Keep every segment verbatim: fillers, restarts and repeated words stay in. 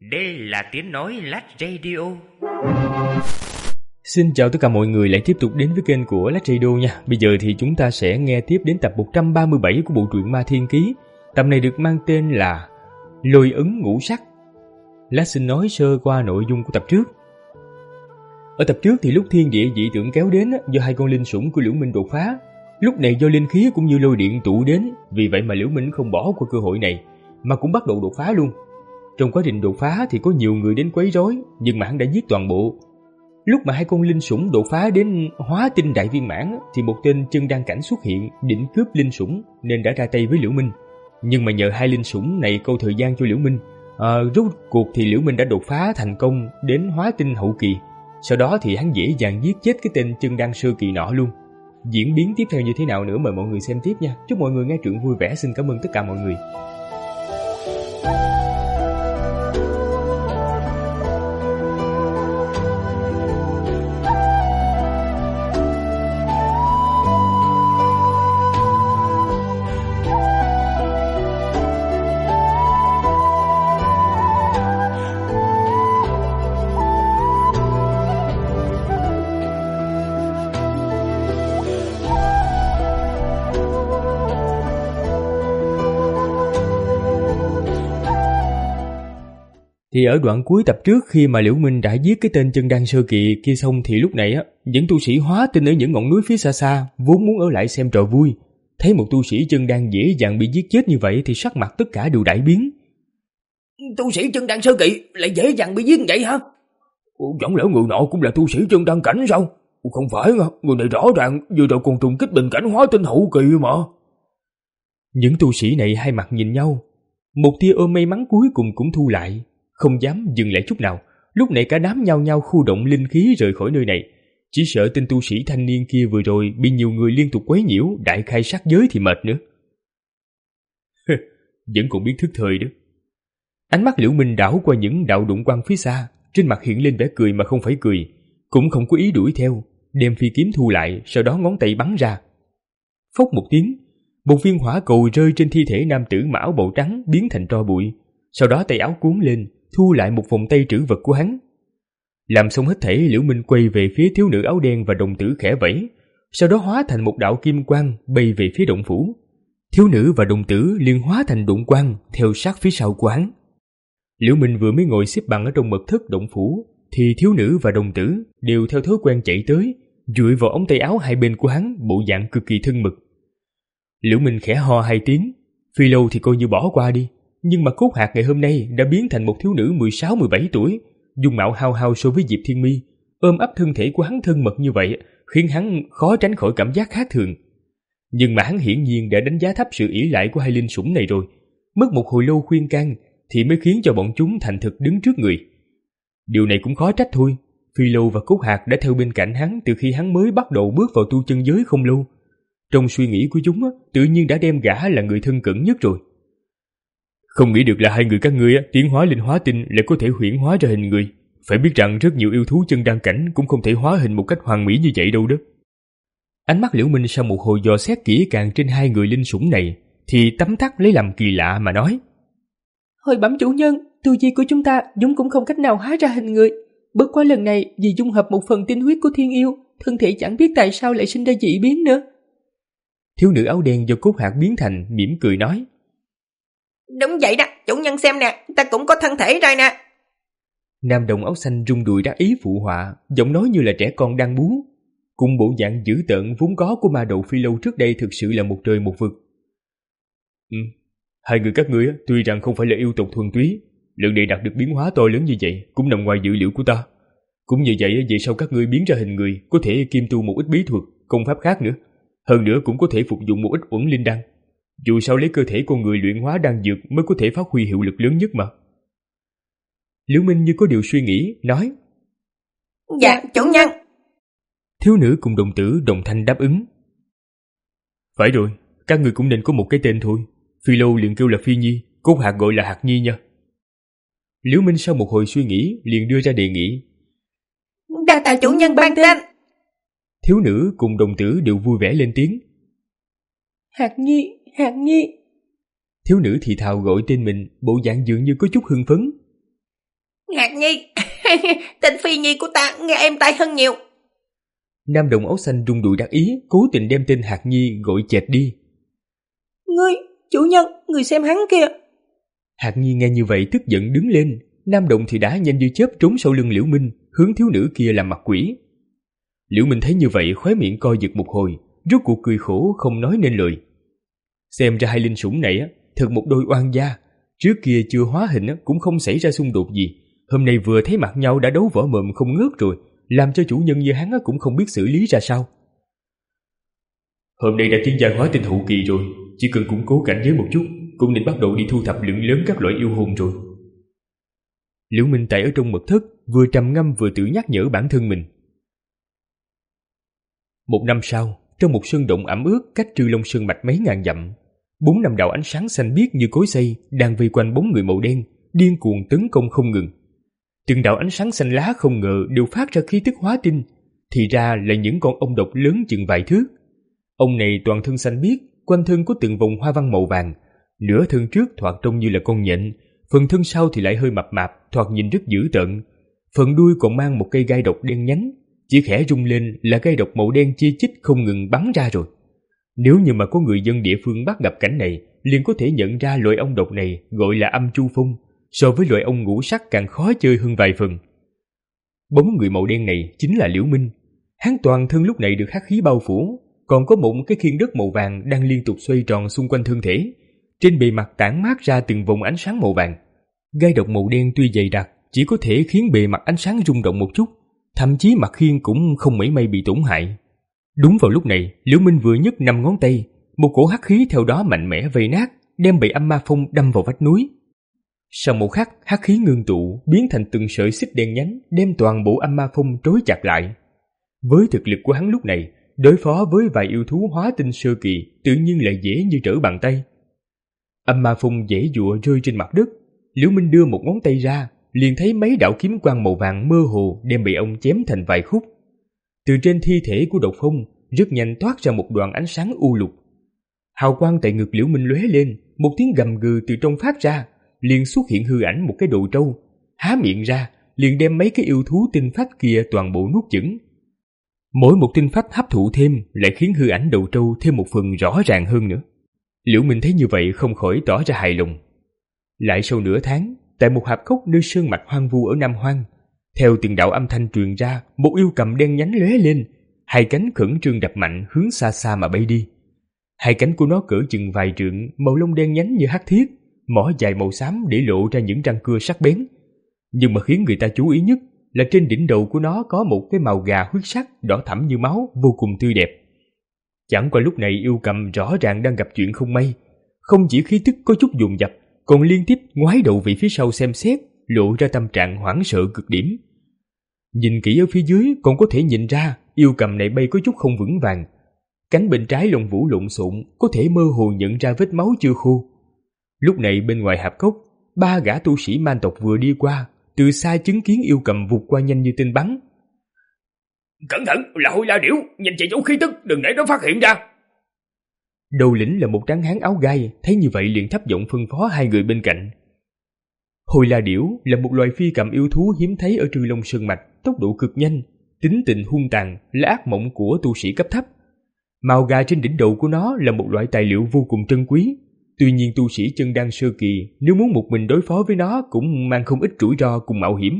Đây là tiếng nói Lách Radio. Xin chào tất cả mọi người lại tiếp tục đến với kênh của Lách Radio nha. Bây giờ thì chúng ta sẽ nghe tiếp đến tập một trăm ba mươi bảy của bộ truyện Ma Thiên Ký. Tập này được mang tên là Lôi ấn ngũ sắc. Lách xin nói sơ qua nội dung của tập trước. Ở tập trước thì lúc thiên địa dị tượng kéo đến do hai con linh sủng của Liễu Minh đột phá. Lúc này do linh khí cũng như lôi điện tụ đến, vì vậy mà Liễu Minh không bỏ qua cơ hội này mà cũng bắt đầu đột phá luôn. Trong quá trình đột phá thì có nhiều người đến quấy rối, nhưng mà hắn đã giết toàn bộ. Lúc mà hai con linh sủng đột phá đến hóa tinh đại viên mãn thì một tên chân đan cảnh xuất hiện định cướp linh sủng nên đã ra tay với Liễu Minh. Nhưng mà nhờ hai linh sủng này câu thời gian cho Liễu Minh, à, rốt cuộc thì Liễu Minh đã đột phá thành công đến hóa tinh hậu kỳ. Sau đó thì hắn dễ dàng giết chết cái tên chân đan sơ kỳ nọ luôn. Diễn biến tiếp theo như thế nào nữa mời mọi người xem tiếp nha. Chúc mọi người nghe truyện vui vẻ. Xin cảm ơn tất cả mọi người. Thì ở đoạn cuối tập trước khi mà Liễu Minh đã giết cái tên chân đan sơ kỳ kia xong thì lúc này á, những tu sĩ hóa tinh ở những ngọn núi phía xa xa vốn muốn ở lại xem trò vui, thấy một tu sĩ chân đan dễ dàng bị giết chết như vậy thì sắc mặt tất cả đều đại biến. Tu sĩ chân đan sơ kỳ lại dễ dàng bị giết vậy hả? Chẳng lẽ người nọ cũng là tu sĩ chân đan cảnh sao? Không phải, người này rõ ràng vừa rồi còn trùng kích bình cảnh hóa tinh hậu kỳ mà. Những tu sĩ này hai mặt nhìn nhau, một tia ôm may mắn cuối cùng cũng thu lại, không dám dừng lại chút nào. Lúc này cả đám nhao nhao khu động linh khí rời khỏi nơi này, chỉ sợ tên tu sĩ thanh niên kia vừa rồi bị nhiều người liên tục quấy nhiễu đại khai sát giới thì mệt nữa. Vẫn còn biết thức thời đó. Ánh mắt Liễu Minh đảo qua những đạo đụng quang phía xa, trên mặt hiện lên vẻ cười mà không phải cười, cũng không có ý đuổi theo, đem phi kiếm thu lại, sau đó ngón tay bắn ra. Phốc một tiếng, một viên hỏa cầu rơi trên thi thể nam tử mặc áo bào trắng biến thành tro bụi. Sau đó tay áo cuốn lên, thu lại một vòng tay trữ vật của hắn. Làm xong hết thảy, Liễu Minh quay về phía thiếu nữ áo đen và đồng tử khẽ vẫy, sau đó hóa thành một đạo kim quang bay về phía động phủ. Thiếu nữ và đồng tử liền hóa thành độn quang theo sát phía sau của hắn. Liễu Minh vừa mới ngồi xếp bằng ở trong mật thất động phủ thì thiếu nữ và đồng tử đều theo thói quen chạy tới, dụi vào ống tay áo hai bên của hắn, bộ dạng cực kỳ thân mật. Liễu Minh khẽ ho hai tiếng, phi lâu thì coi như bỏ qua đi. Nhưng mà Cốt Hạc ngày hôm nay đã biến thành một thiếu nữ mười sáu mười bảy tuổi, dung mạo hao hao so với Diệp Thiên Mi, ôm ấp thân thể của hắn thân mật như vậy khiến hắn khó tránh khỏi cảm giác khác thường. Nhưng mà hắn hiển nhiên đã đánh giá thấp sự ỷ lại của hai linh sủng này rồi, mất một hồi lâu khuyên can thì mới khiến cho bọn chúng thành thực đứng trước người. Điều này cũng khó trách thôi, Phi Lâu và Cốt Hạc đã theo bên cạnh hắn từ khi hắn mới bắt đầu bước vào tu chân giới không lâu. Trong suy nghĩ của chúng tự nhiên đã đem gã là người thân cận nhất rồi. Không nghĩ được là hai người các ngươi tiến hóa lên hóa tinh lại có thể huyễn hóa ra hình người. Phải biết rằng rất nhiều yêu thú chân đan cảnh cũng không thể hóa hình một cách hoàn mỹ như vậy đâu đó. Ánh mắt Liễu Minh sau một hồi dò xét kỹ càng trên hai người linh sủng này thì tấm tắc lấy làm kỳ lạ mà nói: Hồi bẩm chủ nhân, tu vi của chúng ta chúng cũng không cách nào hóa ra hình người. Bất quá lần này vì dung hợp một phần tinh huyết của thiên yêu, thân thể chẳng biết tại sao lại sinh ra dị biến nữa. Thiếu nữ áo đen do Cốt Hạc biến thành mỉm cười nói: Đúng vậy đó, chủ nhân xem nè, ta cũng có thân thể rồi nè. Nam đồng áo xanh rung đùi đắc ý phụ họa, giọng nói như là trẻ con đang bú. Cùng bộ dạng dữ tợn vốn có của ma đầu Phi Lâu trước đây thực sự là một trời một vực. Ừ, hai người các ngươi tuy rằng không phải là yêu tộc thuần túy, lần này đạt được biến hóa to lớn như vậy cũng nằm ngoài dự liệu của ta. Cũng như vậy về sau các ngươi biến ra hình người có thể kiêm tu một ít bí thuật, công pháp khác nữa. Hơn nữa cũng có thể phục dụng một ít uẩn linh đan. Dù sao lấy cơ thể con người luyện hóa đan dược mới có thể phát huy hiệu lực lớn nhất mà. Liễu Minh như có điều suy nghĩ, nói: Dạ, chủ nhân. Thiếu nữ cùng đồng tử đồng thanh đáp ứng. Phải rồi, các người cũng nên có một cái tên thôi. Phi Lâu liền kêu là Phi Nhi, Cốt Hạc gọi là Hạc Nhi nha. Liễu Minh sau một hồi suy nghĩ liền đưa ra đề nghị. Đa tạ chủ nhân ban tên. Thiếu nữ cùng đồng tử đều vui vẻ lên tiếng. Hạc Nhi, Hạc Nhi. Thiếu nữ thì thào gọi tên mình, bộ dạng dường như có chút hưng phấn. Hạt Nhi, tên Phi Nhi của ta nghe êm tai hơn nhiều. Nam đồng áo xanh rung đùi đắc ý, cố tình đem tên Hạt Nhi gọi chệch đi. Ngươi, chủ nhân, người xem hắn kìa. Hạt Nhi nghe như vậy tức giận đứng lên, Nam đồng thì đã nhanh như chớp trốn sau lưng Liễu Minh, hướng thiếu nữ kia làm mặt quỷ. Liễu Minh thấy như vậy khóe miệng co giật một hồi, rốt cuộc cười khổ không nói nên lời. Xem ra hai linh sủng này á, thật một đôi oan gia. Trước kia chưa hóa hình á, cũng không xảy ra xung đột gì. Hôm nay vừa thấy mặt nhau đã đấu võ mồm không ngớt rồi, làm cho chủ nhân như hắn á, cũng không biết xử lý ra sao. Hôm nay đã tiến giai hóa tinh hậu kỳ rồi, chỉ cần củng cố cảnh giới một chút, cũng nên bắt đầu đi thu thập lượng lớn các loại yêu hồn rồi. Liễu Minh tại ở trong mật thất, vừa trầm ngâm vừa tự nhắc nhở bản thân mình. Một năm sau, trong một sơn động ẩm ướt cách Trư Long Sơn mạch mấy ngàn dặm, bốn năm đạo ánh sáng xanh biếc như cối xay đang vây quanh bóng người màu đen, điên cuồng tấn công không ngừng. Từng đạo ánh sáng xanh lá không ngờ đều phát ra khí tức hóa tinh, thì ra là những con ong độc lớn chừng vài thước. Ong này toàn thân xanh biếc, quanh thân có từng vòng hoa văn màu vàng, nửa thân trước thoạt trông như là con nhện, phần thân sau thì lại hơi mập mạp, thoạt nhìn rất dữ tợn. Phần đuôi còn mang một cây gai độc đen nhánh, chỉ khẽ rung lên là gai độc màu đen chi chít không ngừng bắn ra rồi. Nếu như mà có người dân địa phương bắt gặp cảnh này, liền có thể nhận ra loại ong độc này gọi là âm chu phong, so với loại ong ngũ sắc càng khó chơi hơn vài phần. Bóng người màu đen này chính là Liễu Minh. Hắn toàn thân lúc này được hắc khí bao phủ, còn có một cái khiên đất màu vàng đang liên tục xoay tròn xung quanh thân thể. Trên bề mặt tản mát ra từng vòng ánh sáng màu vàng. Gai độc màu đen tuy dày đặc, chỉ có thể khiến bề mặt ánh sáng rung động một chút, thậm chí mặt khiên cũng không mảy may bị tổn hại. Đúng vào lúc này, Liễu Minh vừa nhấc năm ngón tay, một cổ hắc khí theo đó mạnh mẽ vây nát, đem bị âm ma phong đâm vào vách núi. Sau một khắc, hắc khí ngưng tụ, biến thành từng sợi xích đen nhánh, đem toàn bộ âm ma phong trói chặt lại. Với thực lực của hắn lúc này, đối phó với vài yêu thú hóa tinh sơ kỳ, tự nhiên là dễ như trở bàn tay. Âm ma phong dễ dụa rơi trên mặt đất, Liễu Minh đưa một ngón tay ra, liền thấy mấy đạo kiếm quang màu vàng mơ hồ đem bị ông chém thành vài khúc. Từ trên thi thể của độc phong rất nhanh toát ra một đoàn ánh sáng u lục. Hào quang tại ngực Liễu Minh lóe lên, một tiếng gầm gừ từ trong phát ra, liền xuất hiện hư ảnh một cái đồ trâu, há miệng ra liền đem mấy cái yêu thú tinh phách kia toàn bộ nuốt chửng. Mỗi một tinh phách hấp thụ thêm lại khiến hư ảnh đầu trâu thêm một phần rõ ràng hơn nữa. Liễu Minh thấy như vậy không khỏi tỏ ra hài lòng. Lại sau nửa tháng, tại một hạp cốc nơi sơn mạch hoang vu ở Nam Hoang, theo từng đạo âm thanh truyền ra, một yêu cầm đen nhánh lóe lên, hai cánh khẩn trương đập mạnh hướng xa xa mà bay đi. Hai cánh của nó cỡ chừng vài trượng, màu lông đen nhánh như hắc thiết, mỏ dài màu xám để lộ ra những răng cưa sắc bén. Nhưng mà khiến người ta chú ý nhất là trên đỉnh đầu của nó có một cái màu gà huyết sắc đỏ thẫm như máu, vô cùng tươi đẹp. Chẳng qua lúc này yêu cầm rõ ràng đang gặp chuyện không may, không chỉ khí tức có chút dồn dập, còn liên tiếp ngoái đầu về phía sau xem xét, lộ ra tâm trạng hoảng sợ cực điểm. Nhìn kỹ ở phía dưới còn có thể nhìn ra yêu cầm này bay có chút không vững vàng. Cánh bên trái lông vũ lộn xộn, có thể mơ hồ nhận ra vết máu chưa khô. Lúc này bên ngoài hạp cốc, ba gã tu sĩ man tộc vừa đi qua, từ xa chứng kiến yêu cầm vụt qua nhanh như tên bắn. Cẩn thận, là Hôi La Điểu, nhìn che giấu khí tức, đừng để nó phát hiện ra. Đầu lĩnh là một tráng hán áo gai, thấy như vậy liền thấp giọng phân phó hai người bên cạnh. Hôi La Điểu là một loài phi cầm yêu thú hiếm thấy ở Trư Long Sơn mạch, tốc độ cực nhanh, tính tình hung tàn, là ác mộng của tu sĩ cấp thấp. Màu gà trên đỉnh đầu của nó là một loại tài liệu vô cùng trân quý. Tuy nhiên tu sĩ chân đan sơ kỳ nếu muốn một mình đối phó với nó cũng mang không ít rủi ro cùng mạo hiểm.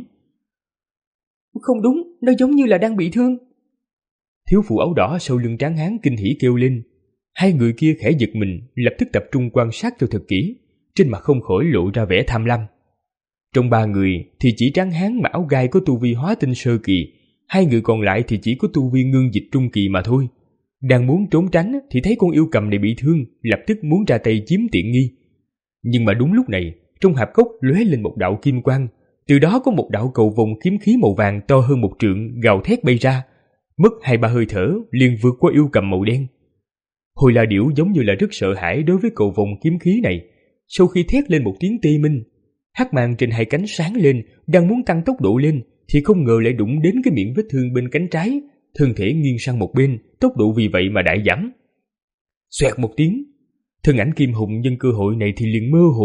Không đúng, nó giống như là đang bị thương. Thiếu phụ áo đỏ sau lưng tráng hán kinh hỉ kêu lên. Hai người kia khẽ giật mình, lập tức tập trung quan sát cho thật kỹ, trên mặt không khỏi lộ ra vẻ tham lam. Trong ba người thì chỉ tráng hán mà áo gai có tu vi hóa tinh sơ kỳ, hai người còn lại thì chỉ có tu vi ngưng dịch trung kỳ mà thôi. Đang muốn trốn tránh thì thấy con yêu cầm này bị thương, lập tức muốn ra tay chiếm tiện nghi. Nhưng mà đúng lúc này, trong hạp cốc lóe lên một đạo kim quang, từ đó có một đạo cầu vồng kiếm khí màu vàng to hơn một trượng gào thét bay ra, mất hai ba hơi thở liền vượt qua yêu cầm màu đen. Hôi La Điểu giống như là rất sợ hãi đối với cầu vồng kiếm khí này, sau khi thét lên một tiếng tê minh, hắc mang trên hai cánh sáng lên, đang muốn tăng tốc độ lên thì không ngờ lại đụng đến cái miệng vết thương bên cánh trái, thân thể nghiêng sang một bên, tốc độ vì vậy mà đại giảm. Xoẹt một tiếng, thân ảnh Kim Hùng nhân cơ hội này thì liền mơ hồ,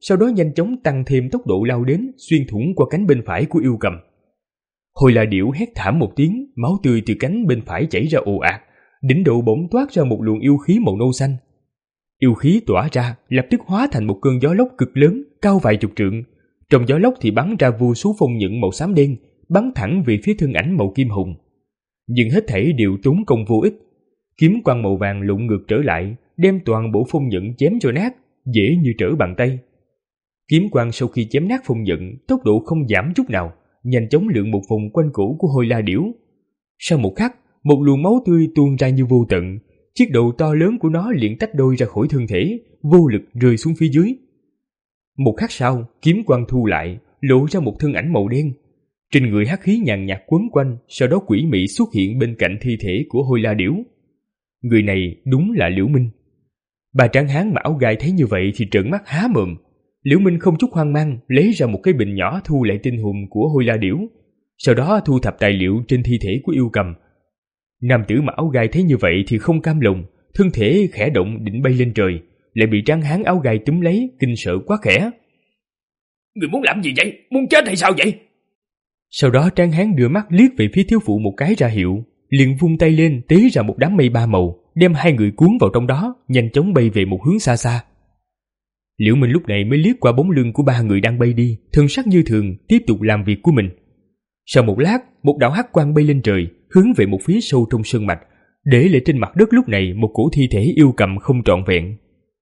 sau đó nhanh chóng tăng thêm tốc độ lao đến, xuyên thủng qua cánh bên phải của yêu cầm. Hồi là điểu hét thảm một tiếng, máu tươi từ cánh bên phải chảy ra ồ ạt, đỉnh đầu bỗng toát ra một luồng yêu khí màu nâu xanh. Yêu khí tỏa ra, lập tức hóa thành một cơn gió lốc cực lớn, cao vài chục trượng. Trong gió lốc thì bắn ra vô số phong nhận màu xám đen, bắn thẳng về phía thân ảnh màu kim hồng. Nhưng hết thảy đều tốn công vô ích. Kiếm quang màu vàng lụng ngược trở lại, đem toàn bộ phong nhận chém cho nát, dễ như trở bàn tay. Kiếm quang sau khi chém nát phong nhận, tốc độ không giảm chút nào, nhanh chóng lượn một vòng quanh cổ của Hôi La Điểu. Sau một khắc, một luồng máu tươi tuôn ra như vô tận, chiếc đầu to lớn của nó liền tách đôi ra khỏi thân thể, vô lực rơi xuống phía dưới. Một khắc sau, kiếm quang thu lại, lộ ra một thân ảnh màu đen. Trên người hắc khí nhàn nhạt quấn quanh, sau đó quỷ mị xuất hiện bên cạnh thi thể của Hôi La Điểu. Người này đúng là Liễu Minh. Bà tráng hán mà áo gai thấy như vậy thì trợn mắt há mồm. Liễu Minh không chút hoang mang lấy ra một cái bình nhỏ thu lại tinh hồn của Hôi La Điểu, sau đó thu thập tài liệu trên thi thể của yêu cầm. Nam tử mà áo gai thấy như vậy thì không cam lòng, thân thể khẽ động định bay lên trời, lại bị tráng hán áo gai túm lấy, kinh sợ quá khẽ. Người muốn làm gì vậy? Muốn chết hay sao vậy? Sau đó tráng hán đưa mắt liếc về phía thiếu phụ một cái ra hiệu, liền vung tay lên tế ra một đám mây ba màu, đem hai người cuốn vào trong đó, nhanh chóng bay về một hướng xa xa. Liễu Minh lúc này mới liếc qua bóng lưng của ba người đang bay đi, thân sắc như thường, tiếp tục làm việc của mình. Sau một lát, một đạo hắc quang bay lên trời, hướng về một phía sâu trong sơn mạch, để lại trên mặt đất lúc này một cổ thi thể yêu cầm không trọn vẹn.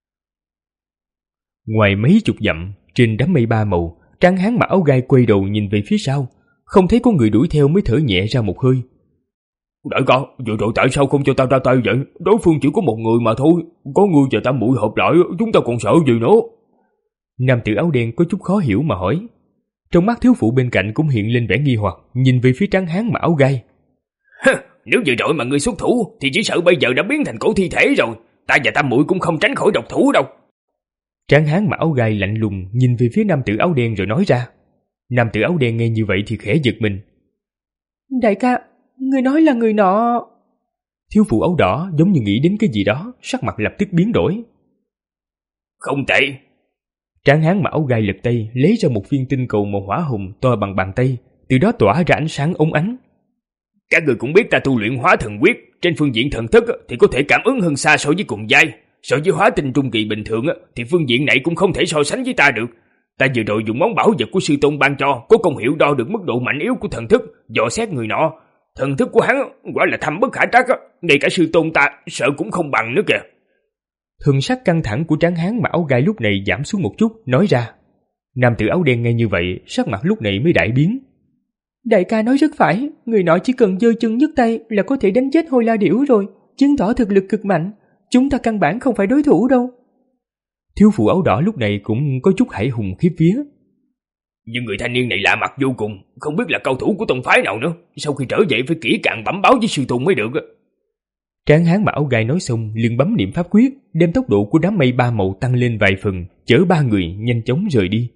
Ngoài mấy chục dặm, trên đám mây ba màu, tráng hán mặc áo gai quay đầu nhìn về phía sau, không thấy có người đuổi theo mới thở nhẹ ra một hơi. Đại ca, vừa rồi tại sao không cho ta ra tay vậy? Đối phương chỉ có một người mà thôi, có người và ta muội hợp lại, chúng ta còn sợ gì nữa? Nam tử áo đen có chút khó hiểu mà hỏi. Trong mắt thiếu phụ bên cạnh cũng hiện lên vẻ nghi hoặc, nhìn về phía tráng hán mặc áo gai. Nếu vừa rồi mà ngươi xuất thủ thì chỉ sợ bây giờ đã biến thành cổ thi thể rồi, ta và ta muội cũng không tránh khỏi độc thủ đâu. Tráng hán mặc áo gai lạnh lùng nhìn về phía nam tử áo đen rồi nói ra. Nam tử áo đen nghe như vậy thì khẽ giật mình. Đại ca, người nói là người nọ. Thiếu phụ áo đỏ giống như nghĩ đến cái gì đó, sắc mặt lập tức biến đổi. Không tệ. Tráng hán mặc áo gai lật tay lấy ra một viên tinh cầu màu hỏa hồng to bằng bàn tay, từ đó tỏa ra ánh sáng óng ánh. Các người cũng biết ta tu luyện hóa thần quyết, trên phương diện thần thức thì có thể cảm ứng hơn xa so với cùng giai. So với hóa tinh trung kỳ bình thường thì phương diện này cũng không thể so sánh với ta được. Ta vừa rồi dùng món bảo vật của sư tôn ban cho, có công hiệu đo được mức độ mạnh yếu của thần thức, dò xét người nọ. Thần thức của hắn quả là thâm bất khả trắc, ngay cả sư tôn ta sợ cũng không bằng nữa kìa. Thần sắc căng thẳng của tráng hán mặc áo gai lúc này giảm xuống một chút, nói ra. Nam tử áo đen nghe như vậy, sắc mặt lúc này mới đại biến. Đại ca nói rất phải, người nọ chỉ cần giơ chân nhấc tay là có thể đánh chết Hôi La Điểu rồi, chứng tỏ thực lực cực mạnh. Chúng ta căn bản không phải đối thủ đâu. Thiếu phụ áo đỏ lúc này cũng có chút hãi hùng khiếp vía. Nhưng người thanh niên này lạ mặt vô cùng, không biết là cao thủ của tông phái nào nữa, sau khi trở về phải kỹ càng bẩm báo với sư tôn mới được. Tráng hán mặc áo gai nói xong liền bấm niệm pháp quyết, đem tốc độ của đám mây ba màu tăng lên vài phần, chở ba người nhanh chóng rời đi.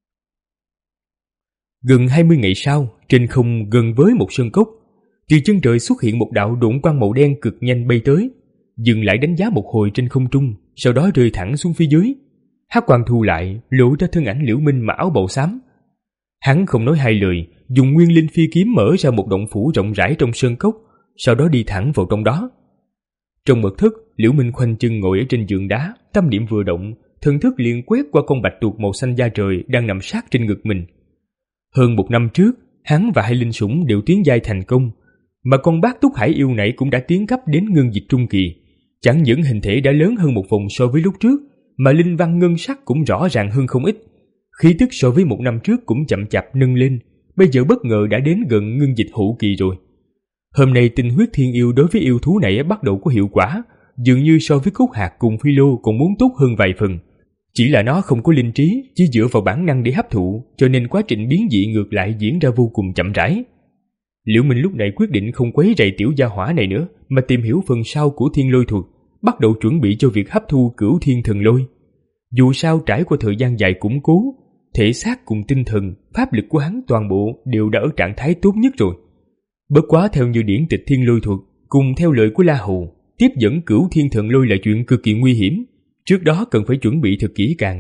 Gần hai mươi ngày sau, trên không gần với một sơn cốc, từ chân trời xuất hiện một đạo độn quang màu đen cực nhanh bay tới, dừng lại đánh giá một hồi trên không trung, sau đó rơi thẳng xuống phía dưới. Hắc quang thu lại, lộ ra thân ảnh Liễu Minh mặc áo bào xám. Hắn không nói hai lời, dùng nguyên linh phi kiếm mở ra một động phủ rộng rãi trong sơn cốc, sau đó đi thẳng vào trong đó. Trong mật thất, Liễu Minh khoanh chân ngồi ở trên giường đá, tâm niệm vừa động, thần thức liền quét qua con bạch tuộc màu xanh da trời đang nằm sát trên ngực mình. Hơn một năm trước, hắn và hai linh sủng đều tiến giai thành công, mà con bát túc hải yêu này cũng đã tiến cấp đến ngân dịch trung kỳ. Chẳng những hình thể đã lớn hơn một vòng so với lúc trước, mà linh văn ngân sắc cũng rõ ràng hơn không ít. Khí tức so với một năm trước cũng chậm chạp nâng lên, bây giờ bất ngờ đã đến gần ngân dịch hậu kỳ rồi. Hôm nay tinh huyết thiên yêu đối với yêu thú này bắt đầu có hiệu quả, dường như so với cốt hạt cùng phi lô còn muốn tốt hơn vài phần. Chỉ là nó không có linh trí, chỉ dựa vào bản năng để hấp thụ, cho nên quá trình biến dị ngược lại diễn ra vô cùng chậm rãi. Liễu Minh lúc này quyết định không quấy rầy tiểu gia hỏa này nữa, mà tìm hiểu phần sau của thiên lôi thuật, bắt đầu chuẩn bị cho việc hấp thu cửu thiên thần lôi. Dù sao trải qua thời gian dài củng cố, thể xác cùng tinh thần, pháp lực của hắn toàn bộ đều đã ở trạng thái tốt nhất rồi. Bất quá theo như điển tịch thiên lôi thuật, cùng theo lời của La Hầu, tiếp dẫn cửu thiên thần lôi là chuyện cực kỳ nguy hiểm, trước đó cần phải chuẩn bị thật kỹ càng.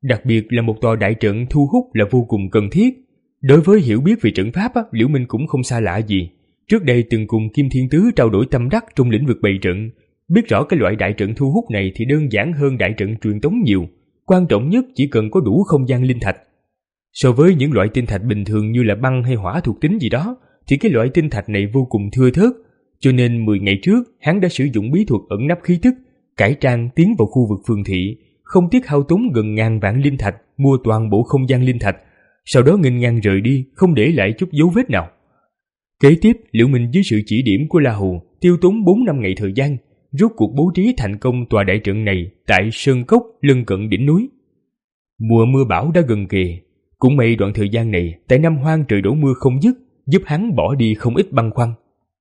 Đặc biệt là một tòa đại trận thu hút là vô cùng cần thiết. Đối với hiểu biết về trận pháp, Liễu Minh cũng không xa lạ gì. Trước đây từng cùng Kim Thiên Tứ trao đổi tâm đắc trong lĩnh vực bày trận, biết rõ cái loại đại trận thu hút này thì đơn giản hơn đại trận truyền tống nhiều. Quan trọng nhất chỉ cần có đủ không gian linh thạch. So với những loại tinh thạch bình thường như là băng hay hỏa thuộc tính gì đó, thì cái loại tinh thạch này vô cùng thưa thớt. Cho nên mười ngày trước, hắn đã sử dụng bí thuật ẩn nấp khí tức, cải trang tiến vào khu vực phường thị, không tiếc hao tốn gần ngàn vạn linh thạch mua toàn bộ không gian linh thạch, sau đó nghênh ngang rời đi, không để lại chút dấu vết nào. Kế tiếp, Liễu Minh dưới sự chỉ điểm của La Hù tiêu tốn bốn năm ngày thời gian, rốt cuộc bố trí thành công tòa đại trận này tại sơn cốc lân cận đỉnh núi. Mùa mưa bão đã gần kề, cũng may đoạn thời gian này tại Nam Hoang trời đổ mưa không dứt, giúp hắn bỏ đi không ít băn khoăn.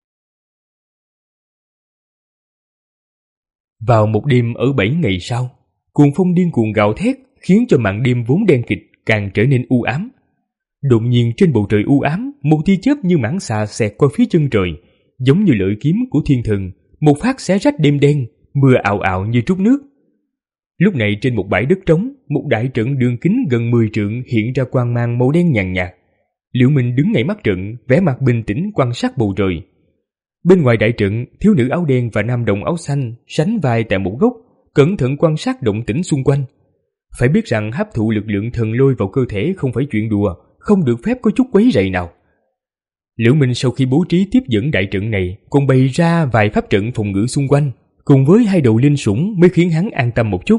Vào một đêm ở bảy ngày sau, cuồng phong điên cuồng gào thét khiến cho màn đêm vốn đen kịt càng trở nên u ám. Đột nhiên trên bầu trời u ám, một tia chớp như mãng xà xẹt qua phía chân trời, giống như lợi kiếm của thiên thần, một phát xé rách đêm đen, mưa ào ào như trút nước. Lúc này trên một bãi đất trống, một đại trận đường kính gần mười trượng hiện ra quang mang màu đen nhàn nhạt. Liễu Minh đứng ngay mắt trận, vẻ mặt bình tĩnh quan sát bầu trời. Bên ngoài đại trận, thiếu nữ áo đen và nam đồng áo xanh sánh vai tại một góc, cẩn thận quan sát động tĩnh xung quanh. Phải biết rằng hấp thụ lực lượng thần lôi vào cơ thể không phải chuyện đùa, không được phép có chút quấy rầy nào. Liễu Minh sau khi bố trí tiếp dẫn đại trận này, còn bày ra vài pháp trận phòng ngự xung quanh, cùng với hai đầu linh sủng mới khiến hắn an tâm một chút.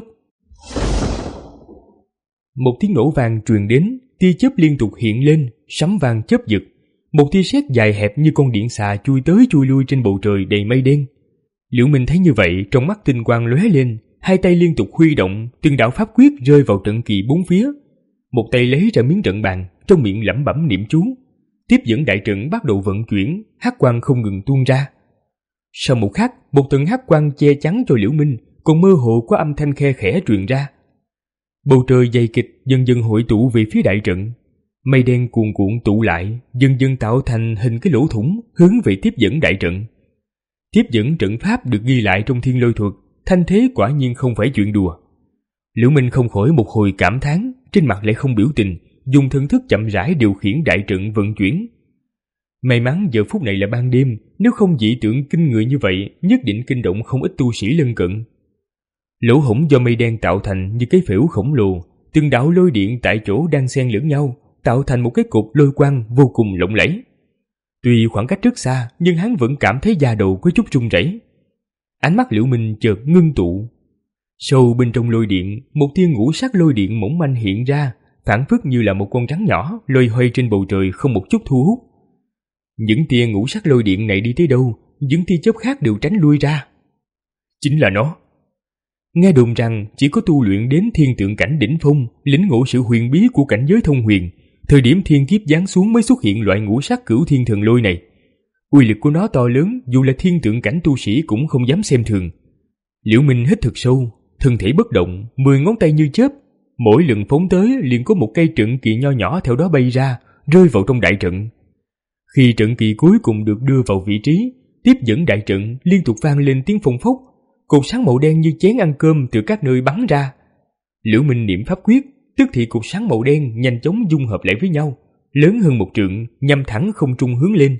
Một tiếng nổ vang truyền đến, tia chớp liên tục hiện lên, sấm vang chớp giật. Một tia sét dài hẹp như con điện xà chui tới chui lui trên bầu trời đầy mây đen. Liễu Minh thấy như vậy, trong mắt tinh quang lóe lên, hai tay liên tục huy động, từng đạo pháp quyết rơi vào trận kỳ bốn phía. Một tay lấy ra miếng trận bàn, trong miệng lẩm bẩm niệm chú. Tiếp dẫn đại trận bắt đầu vận chuyển, hắc quang không ngừng tuôn ra. Sau một khắc, một tầng hắc quang che chắn cho Liễu Minh, còn mơ hồ có âm thanh khe khẽ truyền ra. Bầu trời dày kịch dần dần hội tụ về phía đại trận. Mây đen cuồn cuộn tụ lại, dần dần tạo thành hình cái lỗ thủng hướng về tiếp dẫn đại trận. Tiếp dẫn trận pháp được ghi lại trong Thiên Lôi thuật, thanh thế quả nhiên không phải chuyện đùa. Liễu Minh không khỏi một hồi cảm thán, trên mặt lại không biểu tình, dùng thần thức chậm rãi điều khiển đại trận vận chuyển. May mắn giờ phút này là ban đêm, nếu không dị tượng kinh người như vậy, nhất định kinh động không ít tu sĩ lân cận. Lỗ hổng do mây đen tạo thành như cái phễu khổng lồ, từng đạo lôi điện tại chỗ đang xen lẫn nhau, tạo thành một cái cột lôi quang vô cùng lộng lẫy. Tuy khoảng cách rất xa, nhưng hắn vẫn cảm thấy da đầu có chút run rẩy. Ánh mắt Liễu Minh chợt ngưng tụ. Sâu bên trong lôi điện, một tia ngũ sắc lôi điện mỏng manh hiện ra, phảng phất như là một con rắn nhỏ loay hoay trên bầu trời không một chút thu hút. Những tia ngũ sắc lôi điện này đi tới đâu, những tia chớp khác đều tránh lui ra. Chính là nó. Nghe đồn rằng chỉ có tu luyện đến thiên tượng cảnh đỉnh phong, lĩnh ngộ sự huyền bí của cảnh giới thông huyền, thời điểm thiên kiếp giáng xuống mới xuất hiện loại ngũ sắc cửu thiên thần lôi này. Uy lực của nó to lớn, dù là thiên tượng cảnh tu sĩ cũng không dám xem thường. Liễu Minh hít thật sâu, thân thể bất động, mười ngón tay như chớp, mỗi lần phóng tới liền có một cây trận kỳ nho nhỏ theo đó bay ra, rơi vào trong đại trận. Khi trận kỳ cuối cùng được đưa vào vị trí, tiếp dẫn đại trận liên tục vang lên tiếng phồng phốc, cột sáng màu đen như chén ăn cơm từ các nơi bắn ra. Liễu Minh niệm pháp quyết, tức thì cột sáng màu đen nhanh chóng dung hợp lại với nhau, lớn hơn một trượng, nhằm thẳng không trung hướng lên.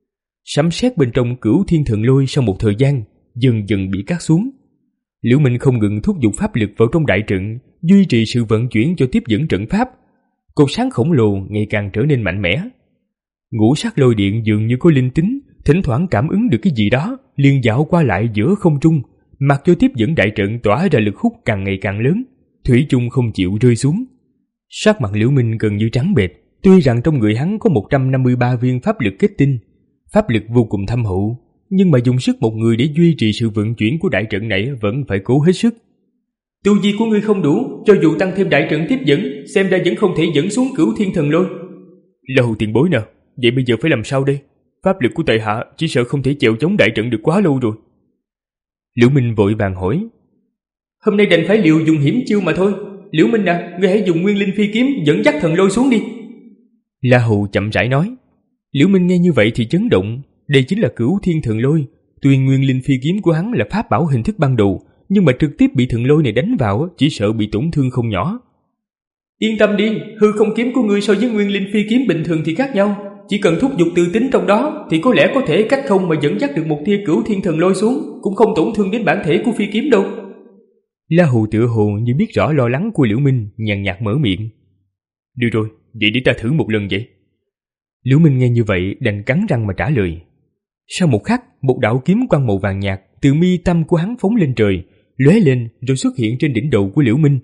Sấm sét bên trong cửu thiên thần lôi sau một thời gian dần dần bị cắt xuống. Liễu Minh không ngừng thúc giục pháp lực vào trong đại trận, duy trì sự vận chuyển cho tiếp dẫn trận pháp. Cột sáng khổng lồ ngày càng trở nên mạnh mẽ. Ngũ sắc lôi điện dường như có linh tính, thỉnh thoảng cảm ứng được cái gì đó, liền dạo qua lại giữa không trung, mặc cho tiếp dẫn đại trận tỏa ra lực hút càng ngày càng lớn, thủy chung không chịu rơi xuống. Sắc mặt Liễu Minh gần như trắng bệch, tuy rằng trong người hắn có một trăm năm mươi ba viên pháp lực kết tinh, pháp lực vô cùng thâm hậu, nhưng mà dùng sức một người để duy trì sự vận chuyển của đại trận này vẫn phải cố hết sức. Tu vi của ngươi không đủ, cho dù tăng thêm đại trận tiếp dẫn, xem ra vẫn không thể dẫn xuống cửu thiên thần lôi. Lâu tiền bối nè, vậy bây giờ phải làm sao đây? Pháp lực của tại hạ chỉ sợ không thể chèo chống đại trận được quá lâu rồi. Liễu Minh vội vàng hỏi. Hôm nay đành phải liều dùng hiểm chiêu mà thôi. Liễu Minh à, ngươi hãy dùng nguyên linh phi kiếm dẫn dắt thần lôi xuống đi. La Hầu chậm rãi nói. Liễu Minh nghe như vậy thì chấn động, đây chính là cửu thiên thần lôi. Tuy nguyên linh phi kiếm của hắn là pháp bảo hình thức ban đầu, nhưng mà trực tiếp bị thần lôi này đánh vào chỉ sợ bị tổn thương không nhỏ. Yên tâm đi, hư không kiếm của ngươi so với nguyên linh phi kiếm bình thường thì khác nhau. Chỉ cần thúc giục từ tính trong đó thì có lẽ có thể cách không mà dẫn dắt được một tia cửu thiên thần lôi xuống, cũng không tổn thương đến bản thể của phi kiếm đâu. La Hù tựa hồ như biết rõ lo lắng của Liễu Minh, nhàn nhạt mở miệng. Được rồi, vậy để ta thử một lần vậy. Liễu Minh nghe như vậy đành cắn răng mà trả lời. Sau một khắc, một đạo kiếm quang màu vàng nhạt từ mi tâm của hắn phóng lên trời, lóe lên rồi xuất hiện trên đỉnh đầu của Liễu Minh.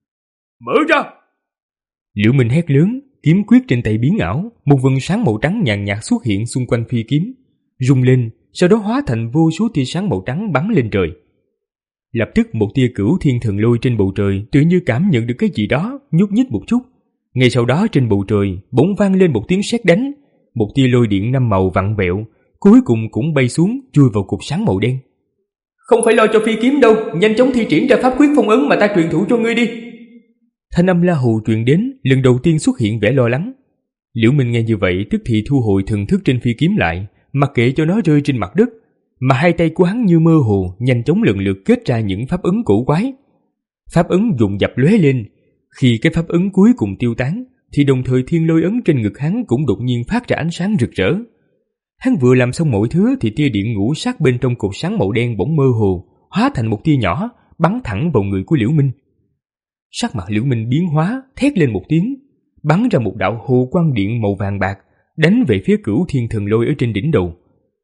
Mở ra! Liễu Minh hét lớn, kiếm quyết trên tay biến ảo, một vầng sáng màu trắng nhàn nhạt xuất hiện xung quanh phi kiếm, rung lên, sau đó hóa thành vô số tia sáng màu trắng bắn lên trời. Lập tức một tia cửu thiên thần lôi trên bầu trời tự như cảm nhận được cái gì đó, nhúc nhích một chút. Ngay sau đó trên bầu trời bỗng vang lên một tiếng sét đánh, một tia lôi điện năm màu vặn vẹo, cuối cùng cũng bay xuống chui vào cục sáng màu đen. Không phải lo cho phi kiếm đâu, nhanh chóng thi triển ra pháp quyết phong ấn mà ta truyền thụ cho ngươi đi. Thanh âm La Hù truyền đến, lần đầu tiên xuất hiện vẻ lo lắng. Liễu Minh nghe như vậy tức thì thu hồi thần thức trên phi kiếm lại, mặc kệ cho nó rơi trên mặt đất, mà hai tay của hắn như mơ hồ, nhanh chóng lần lượt kết ra những pháp ấn cổ quái. Pháp ấn dồn dập lóe lên, khi cái pháp ấn cuối cùng tiêu tán, thì đồng thời thiên lôi ấn trên ngực hắn cũng đột nhiên phát ra ánh sáng rực rỡ. Hắn vừa làm xong mọi thứ thì tia điện ngũ sắc bên trong cột sáng màu đen bỗng mơ hồ, hóa thành một tia nhỏ, bắn thẳng vào người của Liễu Minh. Sắc mặt Liễu Minh biến hóa, thét lên một tiếng, bắn ra một đạo hồ quang điện màu vàng bạc, đánh về phía cửu thiên thần lôi ở trên đỉnh đầu.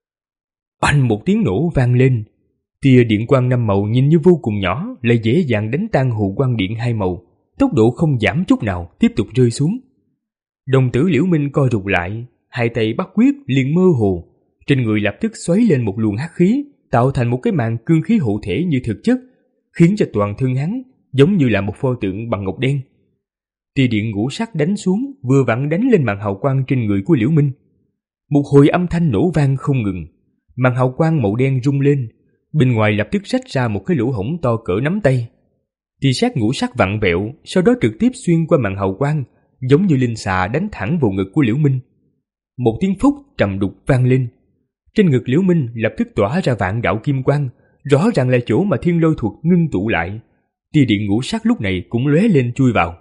Oanh một tiếng nổ vang lên, tia điện quang năm màu nhìn như vô cùng nhỏ lại dễ dàng đánh tan hồ quang điện hai màu, tốc độ không giảm chút nào, tiếp tục rơi xuống. Đồng tử Liễu Minh co rụt lại, hai tay bắt quyết liền mơ hồ, trên người lập tức xoáy lên một luồng hắc khí, tạo thành một cái màn cương khí hộ thể như thực chất, khiến cho toàn thân hắn giống như là một pho tượng bằng ngọc đen. Tia điện ngũ sắc đánh xuống, vừa vặn đánh lên màn hào quang trên người của Liễu Minh. Một hồi âm thanh nổ vang không ngừng, màn hào quang màu đen rung lên, bên ngoài lập tức rách ra một cái lỗ hổng to cỡ nắm tay. Tia sét ngũ sắc vặn vẹo, sau đó trực tiếp xuyên qua màn hào quang, giống như linh xà đánh thẳng vào ngực của Liễu Minh. Một tiếng phúc trầm đục vang lên, trên ngực Liễu Minh lập tức tỏa ra vạn đạo kim quang, rõ ràng là chỗ mà thiên lôi thuật ngưng tụ lại. Tia điện ngũ sắc lúc này cũng lóe lên chui vào.